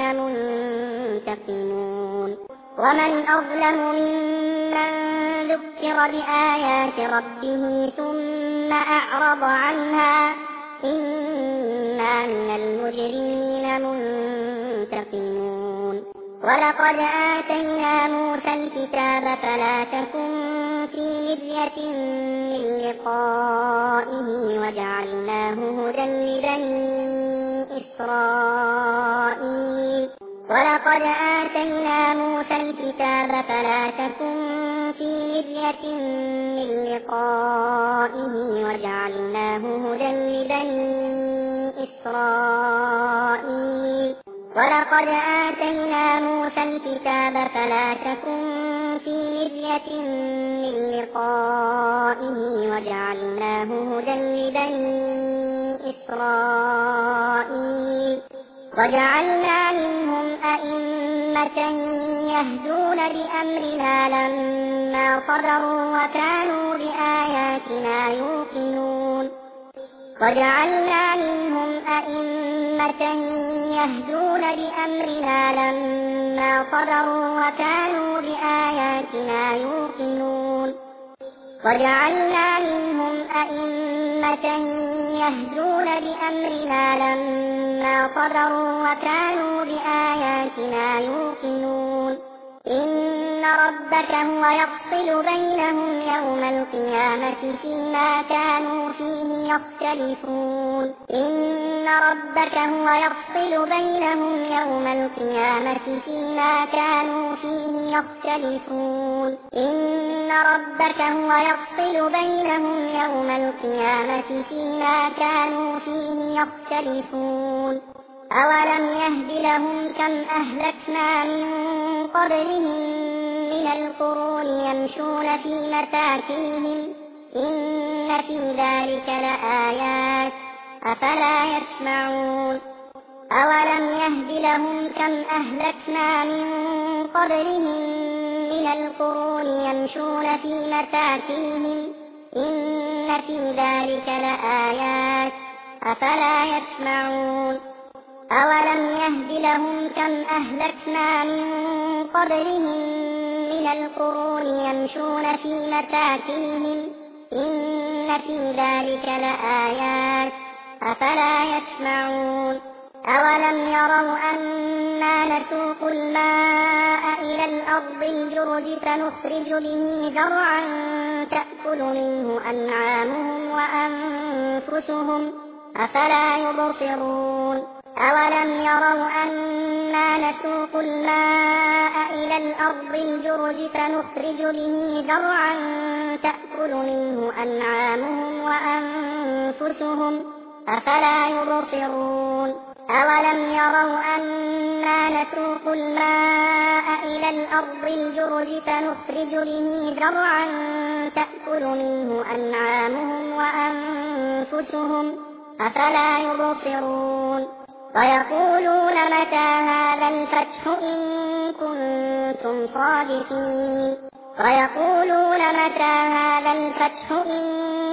منتقمون ومن أظلم ممن ذكر بآيات ربه ثم أعرض عنها إنا من المجرمين منتقمون ولقد آتينا موسى الكتاب فلا تكن في مرية من لقائه وجعلناه هدى لبني إسرائيل ولقد آتينا موسى الكتاب فلا تكن في مرية من لقائه وجعلناه هدى لبني إسرائيل ولقد آتينا موسى الكتاب فلا تكن في مرية من لقائه وجعلناه هدى لبني إسرائيل وجعلنا منهم أئمة يهدون بأمرنا لما صبروا وكانوا بآياتنا يوقنون وجعلنا منهم أئمة يهدون بأمرنا لما صبروا وكانوا بآياتنا يوقنون وجعلنا منهم أئمة يهدون بأمرنا لما صبروا وكانوا بآياتنا يوقنون إن ربك هو يفصل بينهم يوم القيامة فيما كانوا فيه يختلفون إن ربك هو يفصل بينهم يوم القيامة فيما كانوا فيه يختلفون إن ربك هو يفصل بينهم يوم القيامة فيما كانوا فيه يختلفون أولم يهد لهم كم أهلكنا من قبلهم من القرون يمشون في مساكنهم إن في ذلك لآيات أفلا يسمعون أولم يهد لهم كم أهلكنا من قبلهم من القرون يمشون في مساكنهم إن في ذلك لآيات أفلا يسمعون أولم يهد لهم كم أهلكنا من قبلهم من القرون يمشون في مساكنهم إن في ذلك لآيات أفلا يسمعون أولم يروا أنا نسوق الماء إلى الأرض الجرز فنخرج به زرعا تأكل منه أنعامهم وأنفسهم أفلا يبصرون أولم يروا أنا نسوق الماء إلى الأرض الجرز فنخرج به زرعا تأكل منه أنعامهم وأنفسهم أفلا يبصرون أولم يروا أنا نسوق الماء إلى الأرض الجرز فنخرج به زرعا تأكل منه أنعامهم وأنفسهم أفلا يبصرون ويقولون متى هذا الفتح إن كنتم صادقين ويقولون متى هذا الفتح إن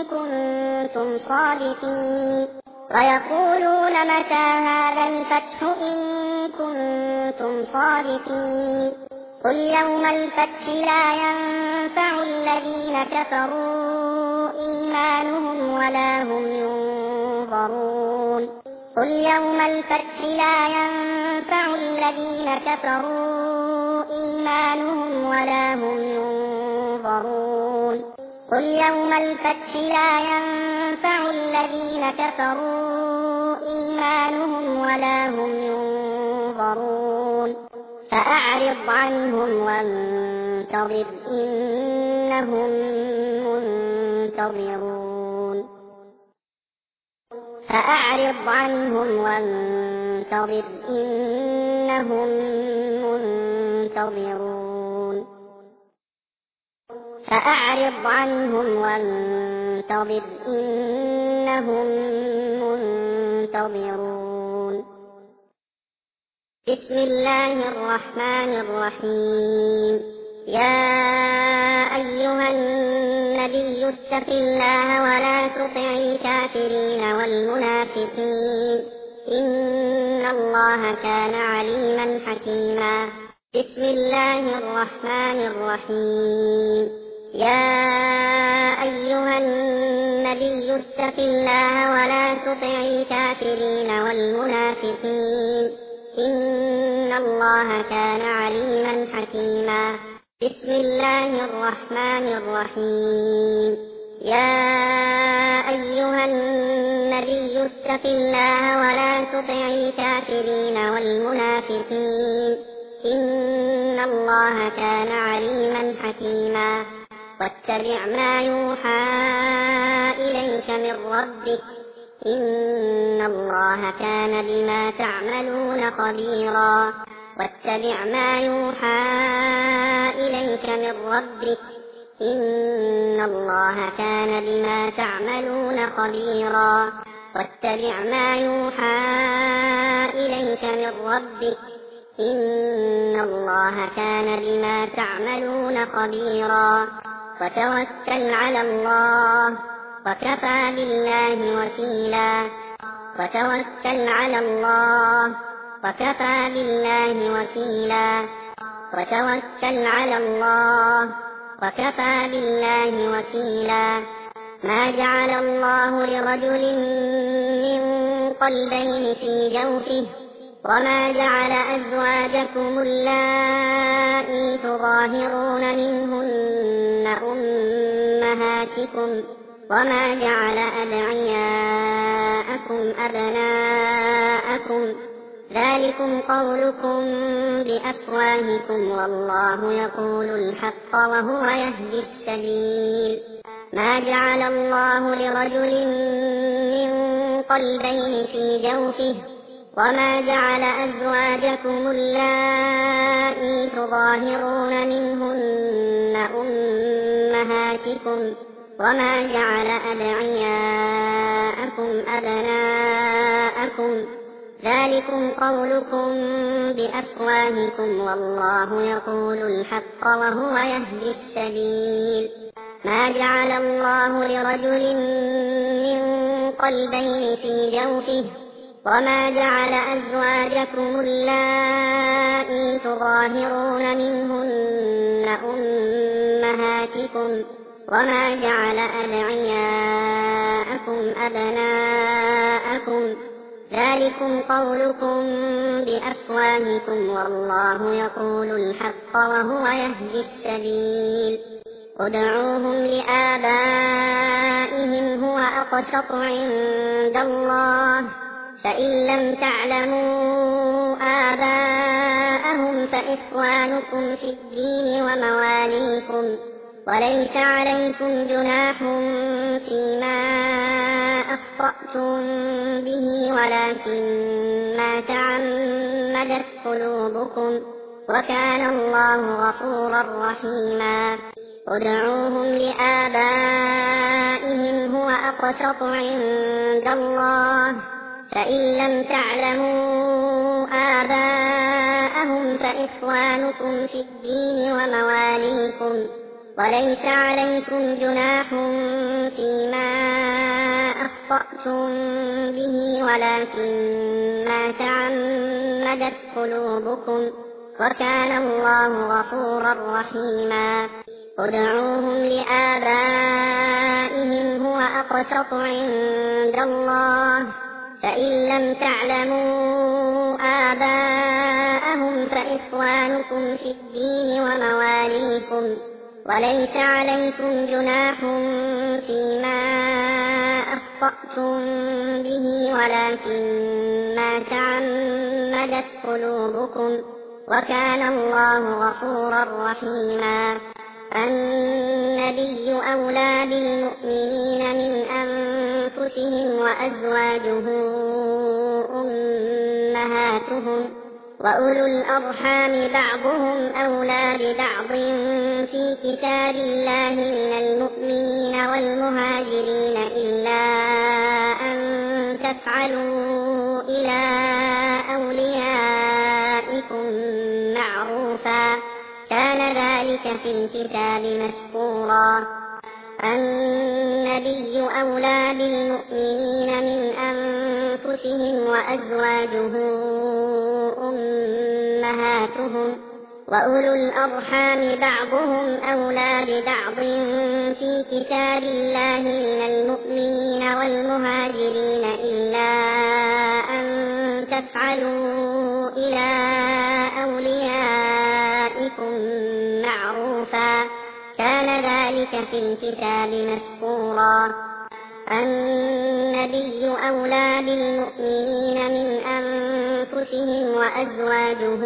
كنتم صادقين ويقولون متى هذا الفتح إن كنتم صادقين قل يوم الفتح لا ينفع الذين كفروا إيمانهم ولا هم ينظرون قل يوم الفتح لا ينفع الذين كفروا إيمانهم ولا هم ينظرون قل يوم الفتح لا ينفع الذين كفروا إيمانهم ولا هم ينظرون فأعرض عنهم وانتظر إنهم منتظرون فأعرض عنهم وانتظر إنهم منتظرون فأعرض عنهم وانتظر إنهم منتظرون بسم الله الرحمن الرحيم يا أيها النبي اتق الله ولا تطع الكافرين والمنافقين إن الله كان عليما حكيما بسم الله الرحمن الرحيم يا أيها النبي اتق الله ولا تطع الكافرين والمنافقين إن الله كان عليما حكيما بسم الله الرحمن الرحيم يا أيها النبي اتق الله ولا تطع الكافرين والمنافقين إن الله كان عليما حكيما واتبع ما يوحى إليك من ربك إن الله كان بما تعملون خبيرا واتبع ما يوحى إليك من ربك إن الله كان بما تعملون خبيرا واتبع ما يوحى إليك من ربك إن الله كان بما تعملون خبيرا وتوكل على الله وكفى بالله وكيلا وتوكل على الله وكفى بالله وكيلا وتوكل على الله وكفى بالله وكيلا ما جعل الله لرجل من قلبين في جوفه وما جعل أزواجكم اللائي تظاهرون منهن أمهاتكم وما جعل أدعياءكم أبناءكم ذلكم قولكم بأفواهكم والله يقول الحق وهو يهدي السبيل ما جعل الله لرجل من قلبين في جوفه وما جعل أزواجكم اللائي تظاهرون منهن أمهاتكم وما جعل أدعياءكم أبناءكم ذلكم قولكم بأفواهكم والله يقول الحق وهو يهدي السبيل ما جعل الله لرجل من قلبين في جوفه وما جعل أزواجكم اللائي تظاهرون منهن أمهاتكم وما جعل أدعياءكم أبناءكم ذلكم قولكم بأفواهكم والله يقول الحق وهو يهدي السبيل ادعوهم لآبائهم هو أقسط عند الله فإن لم تعلموا آباءهم فإخوانكم في الدين ومواليكم وليس عليكم جناح فيما أخطأتم به ولكن ما تعمدت قلوبكم وكان الله غفورا رحيما ادعوهم لآبائهم هو أقسط عند الله فإن لم تعلموا آباءهم فإخوانكم في الدين ومواليكم وليس عليكم جناح فيما أخطأتم به ولكن ما تعمدت قلوبكم وكان الله غفورا رحيما ادعوهم لآبائهم هو أقسط عند الله فإن لم تعلموا آباءهم فإخوانكم في الدين ومواليكم، وليس عليكم جناح فيما أخطأتم به ولكن ما تعمدت قلوبكم، وكان الله غفورا رحيما. النبي أولى بالمؤمنين من أنفسهم وأزواجه أمهاتهم، وأولو الأرحام بعضهم أولى ببعض في كتاب الله من المؤمنين والمهاجرين إلا أن تفعلوا إلى أوليائكم معروفا، كان ذلك في الكتاب مسطورا. النبي أولى بالمؤمنين من أنفسهم وأزواجه أمهاتهم، وأولو الأرحام بعضهم أولى ببعض في كتاب الله من المؤمنين والمهاجرين إلا أن تفعلوا إلى أوليائكم معروفا، كان ذلك في الكتاب مسطورا. النبي أولى بالمؤمنين من أنفسهم وأزواجه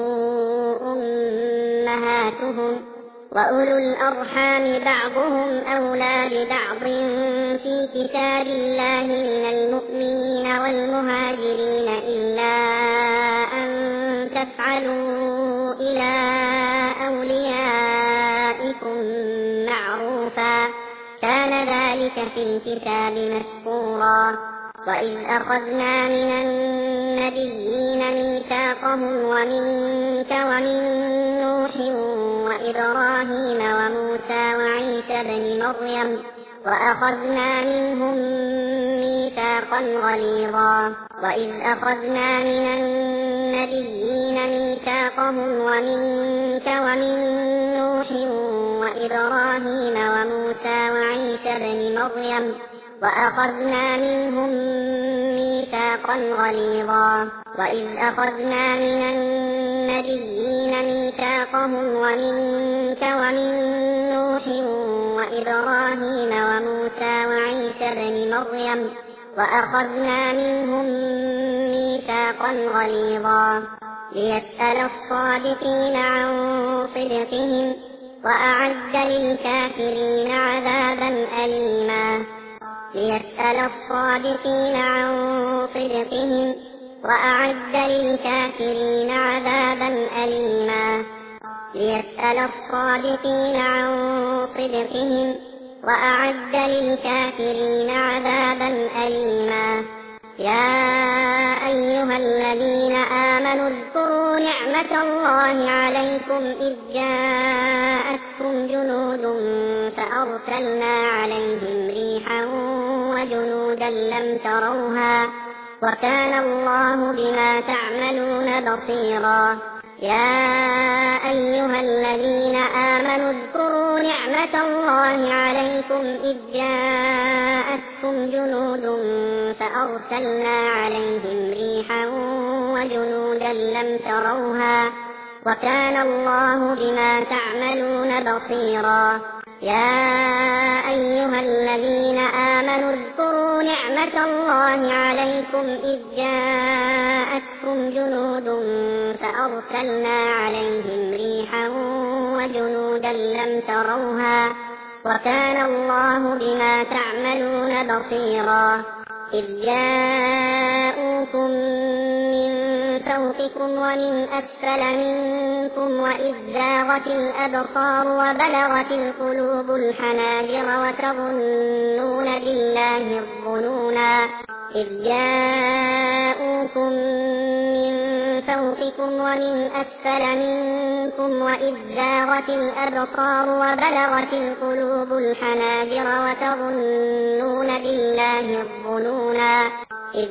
أمهاتهم، وأولو الأرحام بعضهم أولى ببعض في كتاب الله من المؤمنين والمهاجرين إلا أن تفعلوا إلى أوليائكم معروفا، كان ذلك في الكتاب مسطورا. وإذ أخذنا من النبيين ميثاقهم ومنك ومن نوح وإبراهيم وموسى وعيسى بن مريم، وأخذنا منهم ميثاقا غليظا. وإذ أخذنا من النبيين ميثاقهم ومنك ومن نوح وإبراهيم وموسى وعيسى بن مريم، وأخذنا منهم ميثاقا غليظا. وإذ أخذنا من النبيين ميثاقهم ومنك ومن نوح وإبراهيم وموسى وعيسى بن مريم، وأخذنا منهم ميثاقا غليظا. ليسأل الصادقين عن صدقهم وأعد للكافرين عذابا أليما. ليسأل الصادقين عن صدقهم وأعد للكافرين عذابا أليما. ليسأل الصادقين عن صدقهم وأعد للكافرين عذابا أليما. يا أيها الذين آمنوا اذكروا نعمة الله عليكم إذ جاءتكم جنود فأرسلنا عليهم ريحا وجنودا لم تروها، وكان الله بما تعملون بصيرا. يا أيها الذين آمنوا اذكروا نعمة الله عليكم إذ جاءتكم جنود فأرسلنا عليهم ريحا وجنودا لم تروها، وكان الله بما تعملون بصيرا. يا أيها الذين آمنوا اذكروا نعمة الله عليكم إذ جاءتكم جنود فأرسلنا عليهم ريحا وجنودا لم تروها، وكان الله بما تعملون بصيرا. إذ جاءوكم من فوقكم ومن أسفل منكم وإذ زاغت الأبصار وبلغت القلوب الحناجر وتظنون بالله الظنونا. إذ جاءوكم من فوقكم ومن أسفل منكم وإذ زاغت الأبصار وبلغت القلوب الحناجر وتظنون بالله الظنونا. إذ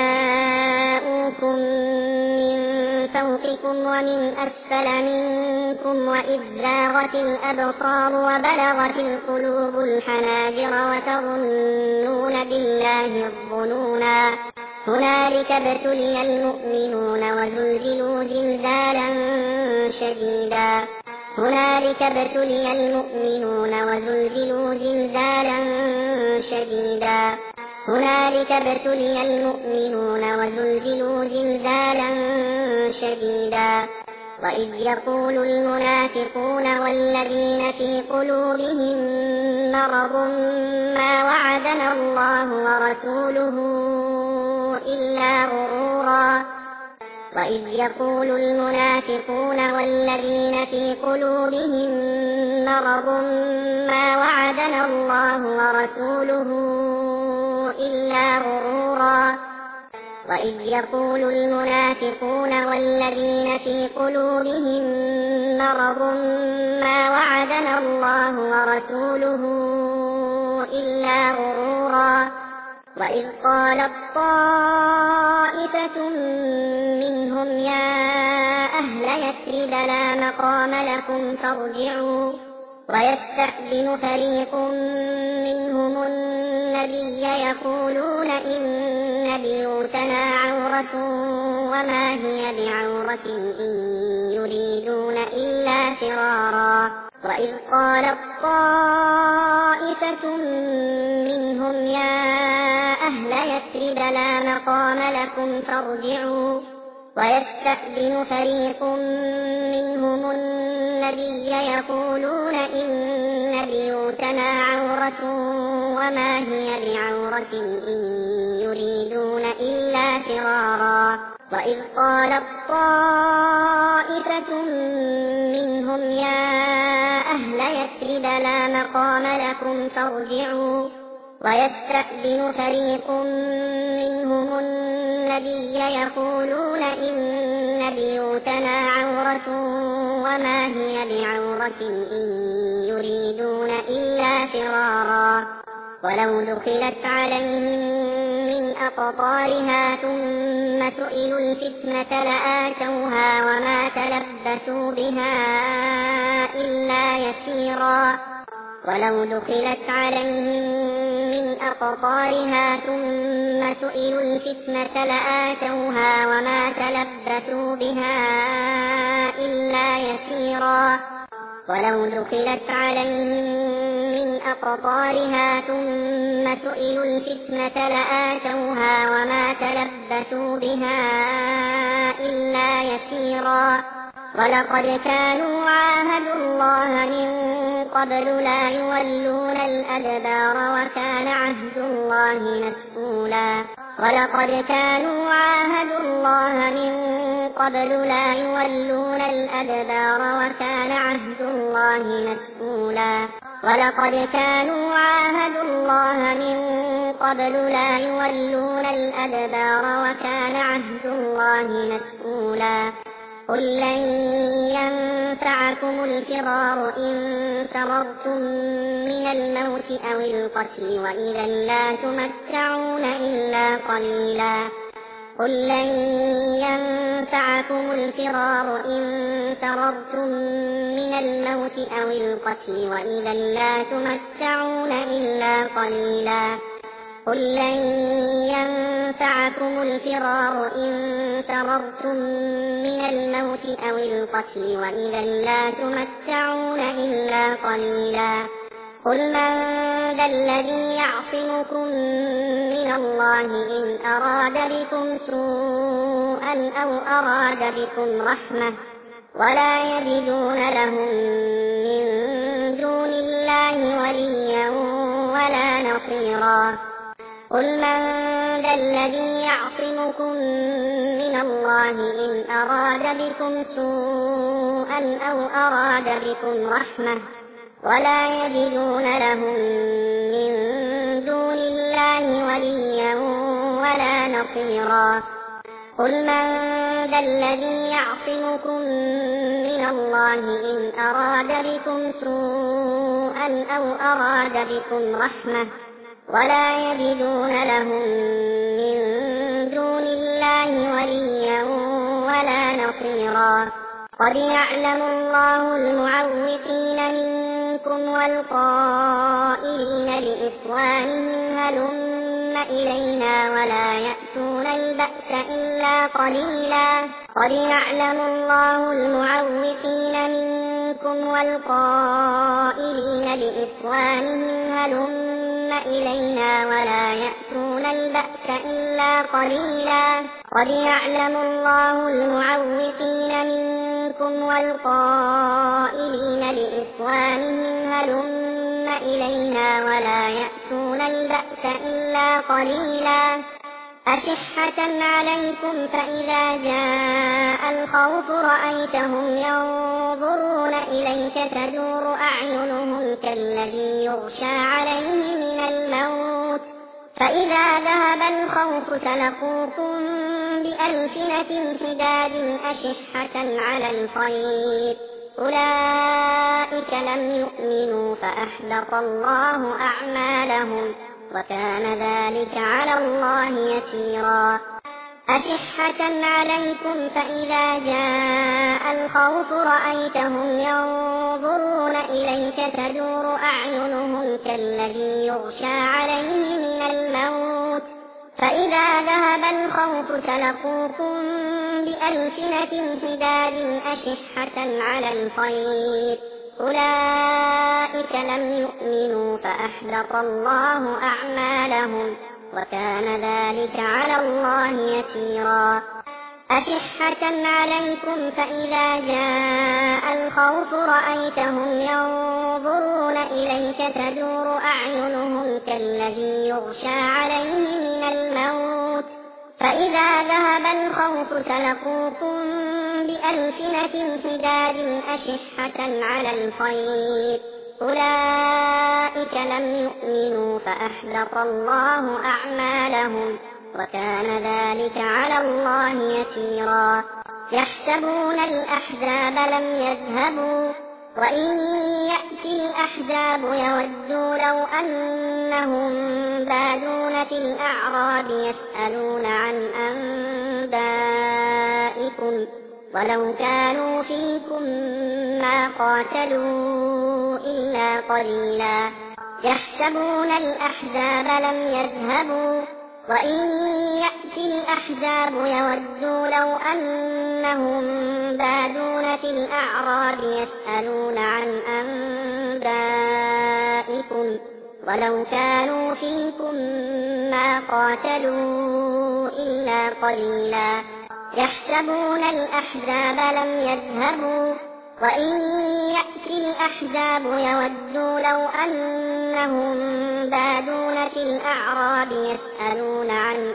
جاءوكم من فوقكم ومن أسفل منكم وإذ زاغت الأبصار وبلغت القلوب الحناجر وتظنون بالله الظنونا. هنالك ابتلي المؤمنون وزلزلوا زلزالا شديدا هنالك ابتلي المؤمنون وزلزلوا زلزالا شديدا هنالك ابتلي المؤمنون وزلزلوا زلزالا شديدا وإذ يقول المنافقون والذين في قلوبهم مرض ما وعدنا الله ورسوله إلا غرورا وإذ يقول المنافقون والذين في قلوبهم مرض ما وعدنا الله ورسوله إلا غرورا وإذ يقول المنافقون والذين في قلوبهم مرض ما وعدنا الله ورسوله إلا غرورا وإذ قالت طائفة منهم يا أهل يثرب لا مقام لكم فارجعوا ويستأذن فريق منهم النبي يقولون إن بيوتنا عورة وما هي بعورة إن يريدون إلا فرارا وإذ قالت طائفة منهم يا أهل يثرب لا مقام لكم فارجعوا ويستأذن فريق منهم النبي يقولون إن بيوتنا عورة وما هي بعورة إن يريدون إلا فرارا وإذ قالت طائفة منهم يا أهل يثرب لا مقام لكم فارجعوا ويستأذن فريق منهم النبي يقولون إن بيوتنا عورة وما هي بعورة إن يريدون إلا فرارا ولو دخلت عليهم من أقطارها ثم سئلوا الفتنة لآتوها وما تلبثوا بها إلا يسيرا ولو دخلت عليهم من أقطارها ثم سئلوا الفتنة لآتوها وما تلبثوا بها إلا يسيرا ولو دخلت عليهم من أقطارها ثم سئلوا الفتنة لآتوها وما تلبثوا بها إلا يسيرا ولقد كانوا عاهدوا الله من قبل لا يولون الأدبار وكان عهد الله مسؤولا ولقد كانوا عاهدوا الله من قبل لا يولون الأدبار وكان عهد الله مسؤولا ولقد كانوا عاهدوا الله من قبل لا يولون الأدبار وكان عهد الله مسؤولا قل لن ينفعكم الفرار إن فررتم من الموت أو القتل وإذا لا تمتعون إلا قليلا قل لن ينفعكم الفرار إن فررتم من الموت أو القتل وإذا لا تمتعون إلا قليلا قل لن ينفعكم الفرار إن فررتم من الموت أو القتل وإذا لا تمتعون إلا قليلا قل من ذا الذي يعصمكم من الله إن أراد بكم سوءا أو أراد بكم رحمة ولا يجدون لهم من دون الله وليا ولا نصيرا قل من ذا الذي يعصمكم من الله إن أراد بكم سوءا أو أراد بكم رحمة ولا يجدون لهم من دون الله وليا ولا نصيرا قل من ذا الذي يعصمكم من الله إن أراد بكم سوءا أو أراد بكم رحمة ولا يجدون لهم من دون الله وليا ولا نصيرا قد يعلم الله المعوقين منكم والقائلين لإخوانهم هلم إلينا ولا يأتون البأس إلا قليلا. قد يعلم الله المعوقين منكم والقائلين لإخوانهم هلم إلينا ولا يأتون البأس إلا قليلا. قد يعلم الله المعوقين منكم والقائلين لإخوانهم هلم إلينا ولا يأتون البأس إلا قليلا. أشحة عليكم فإذا جاء الخوف رأيتهم ينظرون إليك تدور أعينهم كالذي يغشى عليه من الموت فإذا ذهب الخوف سلقوكم بألسنة حداد أشحة على الخير أولئك لم يؤمنوا فأحبط الله أعمالهم وكان ذلك على الله يسيرا. أشحة عليكم فإذا جاء الخوف رأيتهم ينظرون إليك تدور أعينهم كالذي يغشى عليه من الموت فإذا ذهب الخوف سلقوكم بألسنة حداد أشحة على الخير أولئك لم يؤمنوا فأحبط الله أعمالهم وكان ذلك على الله يسيرا. أشحة عليكم فإذا جاء الخوف رأيتهم ينظرون إليك تدور أعينهم كالذي يغشى عليه من الموت فإذا ذهب الخوف سلقوكم بألسنة حداد أشحة على الخير أولئك لم يؤمنوا فأحبط الله أعمالهم وكان ذلك على الله يسيرا. يحسبون الأحزاب لم يذهبوا وإن يأتي الأحزاب يودوا لو أنهم بادون في الأعراب يسألون عن أنبائكم ولو كانوا فيكم ما قاتلوا إلا قليلا. يحسبون الأحزاب لم يذهبوا وإن يأتي الأحزاب يودوا لو أنهم بادون في الأعراب يسألون عن أنبائكم ولو كانوا فيكم ما قاتلوا إلا قليلا. يحسبون الأحزاب لم يذهبوا وإن يأتي الأحزاب يودوا لو أنهم بادون في الأعراب يسألون عن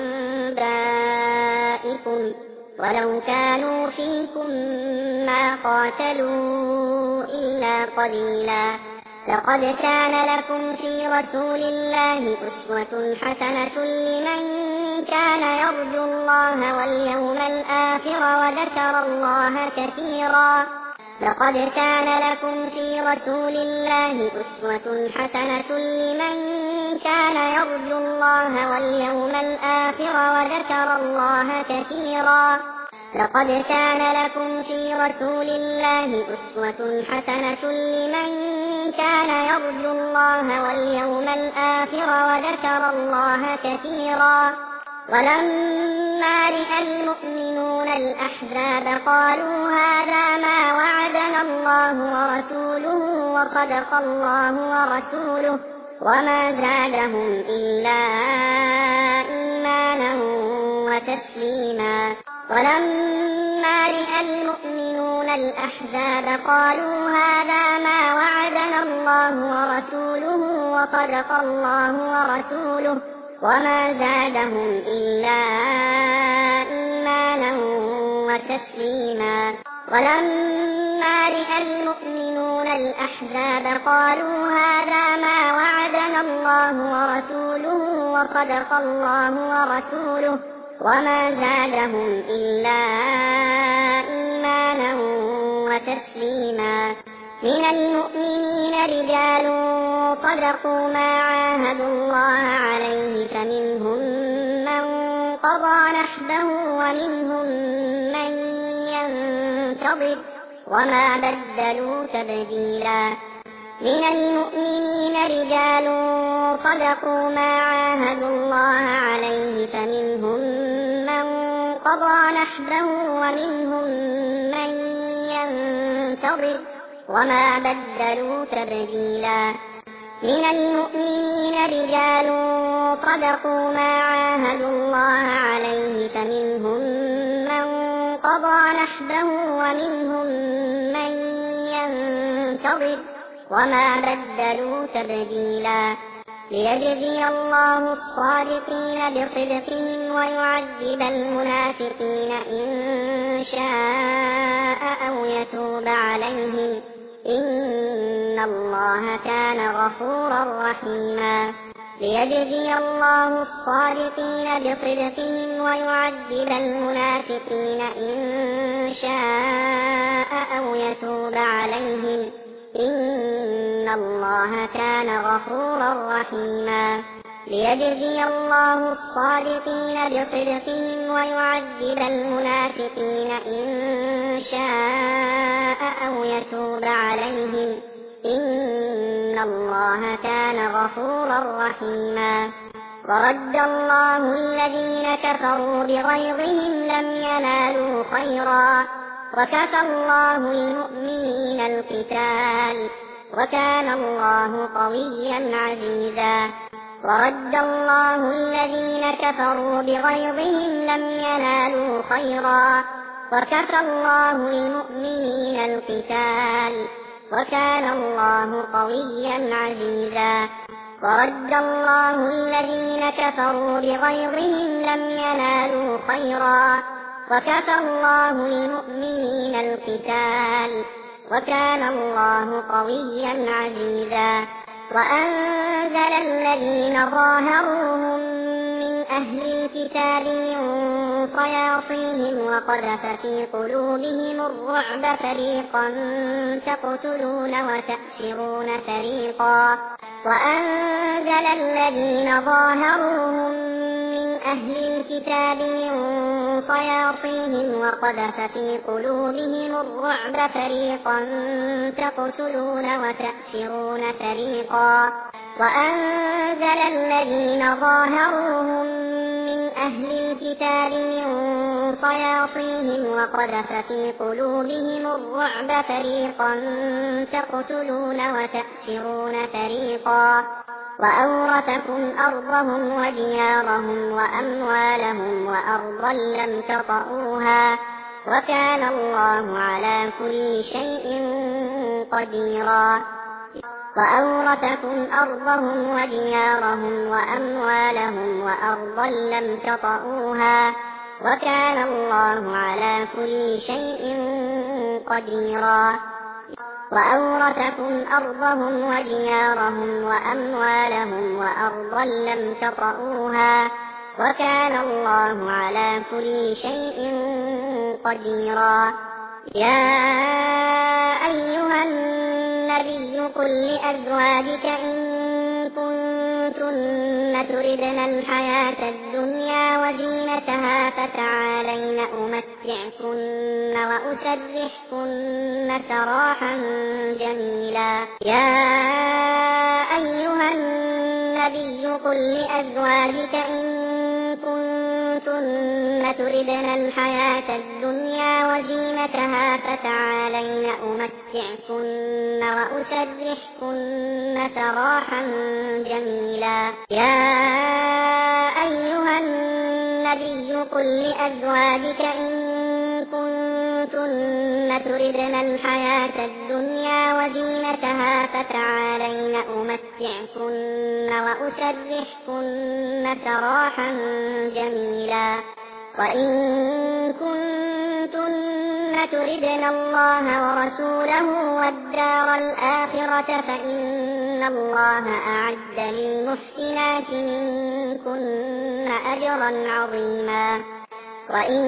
أنبائكم ولو كانوا فيكم ما قاتلوا إلا قليلا. لقد كان لكم في رسول الله أسوة حسنة لمن كان يرجو الله واليوم الآخر وذكر الله كثيرا. لقد كان لكم في رسول الله أسوة حسنة لمن كان يرجو الله واليوم الآخر وذكر الله كثيرا. لقد كان لكم في رسول الله أسوة حسنة لمن كان يرجو الله واليوم الآخر وذكر الله كثيرا. ولما رأى المؤمنون الأحزاب قالوا هذا ما وعدنا الله ورسوله وصدق الله ورسوله وما زادهم إلا إيمانا وتسليما. ولما رأى المؤمنون الأحزاب قالوا هذا ما وعدنا الله ورسوله وصدق الله ورسوله وما زادهم إلا إيمانا وتسليما. ولما رأى المؤمنون الأحزاب قالوا هذا ما وعدنا الله ورسوله وصدق الله ورسوله وما زادهم إلا إيمانا وتسليما. من المؤمنين رجال صدقوا ما عاهدوا الله عليه فمنهم من قضى نحبه ومنهم من ينتظر وما بدلوا تبديلا. من المؤمنين رجال صدقوا ما عاهدوا الله عليه فمنهم من قضى نحبه ومنهم من ينتظر وما بدلوا تبديلا من المؤمنين رجال صدقوا ما عاهدوا الله عليه فمنهم من قضى نحبه ومنهم من ينتظر وما بدلوا تبديلا ليجزي الله الصادقين بصدقهم ويعذب المنافقين إن شاء أو يتوب عليهم إن الله كان غفورا رحيما ليجزي الله الصادقين بصدقهم ويعذب المنافقين إن شاء أو يتوب عليهم إن الله كان غفورا رحيما ليجزي الله الصادقين بصدقهم ويعذب المنافقين إن شاء أو يتوب عليهم إن الله كان غفورا رحيما ورد الله الذين كفروا بغيظهم لم ينالوا خيرا وكفى الله المؤمنين القتال وكان الله قويا عزيزا ورد الله الذين كفروا بغيظهم لم ينالوا خيرا وكفى الله المؤمنين القتال وكان الله قويا عزيزا ورد الله الذين كفروا بغيظهم لم ينالوا خيرا وكفى الله المؤمنين القتال وكان الله قويا عزيزا وأنزل الذين ظاهروهم من أهل الكتاب من صياصيهم وقذف في قلوبهم الرعب فريقا تقتلون وتأسرون فريقا وأنزل الذين ظاهروهم من أهل الكتاب من صياصيهم وقذف في قلوبهم الرعب فريقا تقتلون وتأسرون فريقا وأنزل الذين ظاهروهم من أهل الكتاب من صياصيهم وقذف في قلوبهم الرعب فريقا تقتلون وتأسرون فريقا وأورثكم أرضهم وديارهم وأموالهم وأرضا لم تطئوها وكان الله على كل شيء قديرا وأورثكم أرضهم وديارهم وأموالهم وأرضا لم تطئوها وكان الله على كل شيء قديرا وأورثكم أرضهم وديارهم وأموالهم وأرضا لم تطئوها وكان الله على كل شيء قديرا يا أيها النبي قل لأزواجك إن كنتن تردن الحياة الدنيا وزينتها فتعالين أمتعكن وأسرحكن سراحا جميلا يا أيها النبي قل لأزواجك إن كنتن تردن الحياة الدنيا وزينتها فتعالين أمتعكن وأسرحكن سراحا جميلا يا أيها النبي قل لأزواجك إن كنتن تردن الحياة الدنيا وزينتها فتعالين أمتعكن وأسرحكن سراحا جميلا وإن كنتن تردن الله ورسوله والدار الآخرة فإن الله أعد للمحسنات منكن أجرا عظيما وإن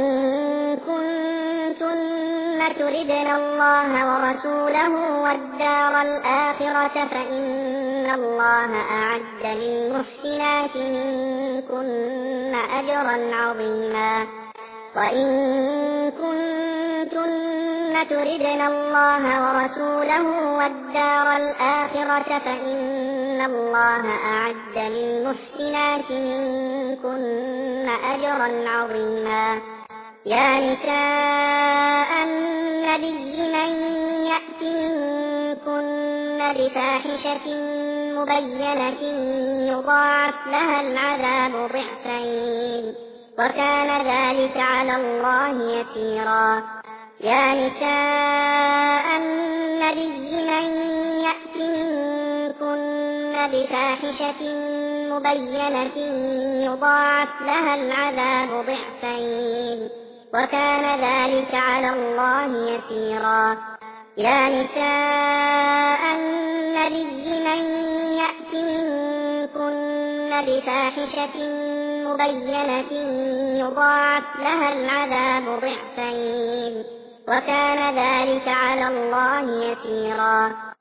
كنتن تردن الله ورسوله والدار الآخرة فإن الله أعد للمحسنات منكن أجرا عظيما وإن كنتن تردن الله ورسوله والدار الآخرة فإن الله أعد للمحسنات منكن أجرا عظيما يا نساء النبي من يأت منكن بفاحشة مبينة يضاعف لها العذاب ضعفين وكان ذلك على الله يسيرا يا نساء النبي من يأت منكن بفاحشة مبينة يضاعف لها العذاب ضعفين وكان ذلك على الله يسيرا يا نساء النبي من يأت منكن بفاحشة مبينة يضاعف لها العذاب ضعفين وكان ذلك على الله يسيرا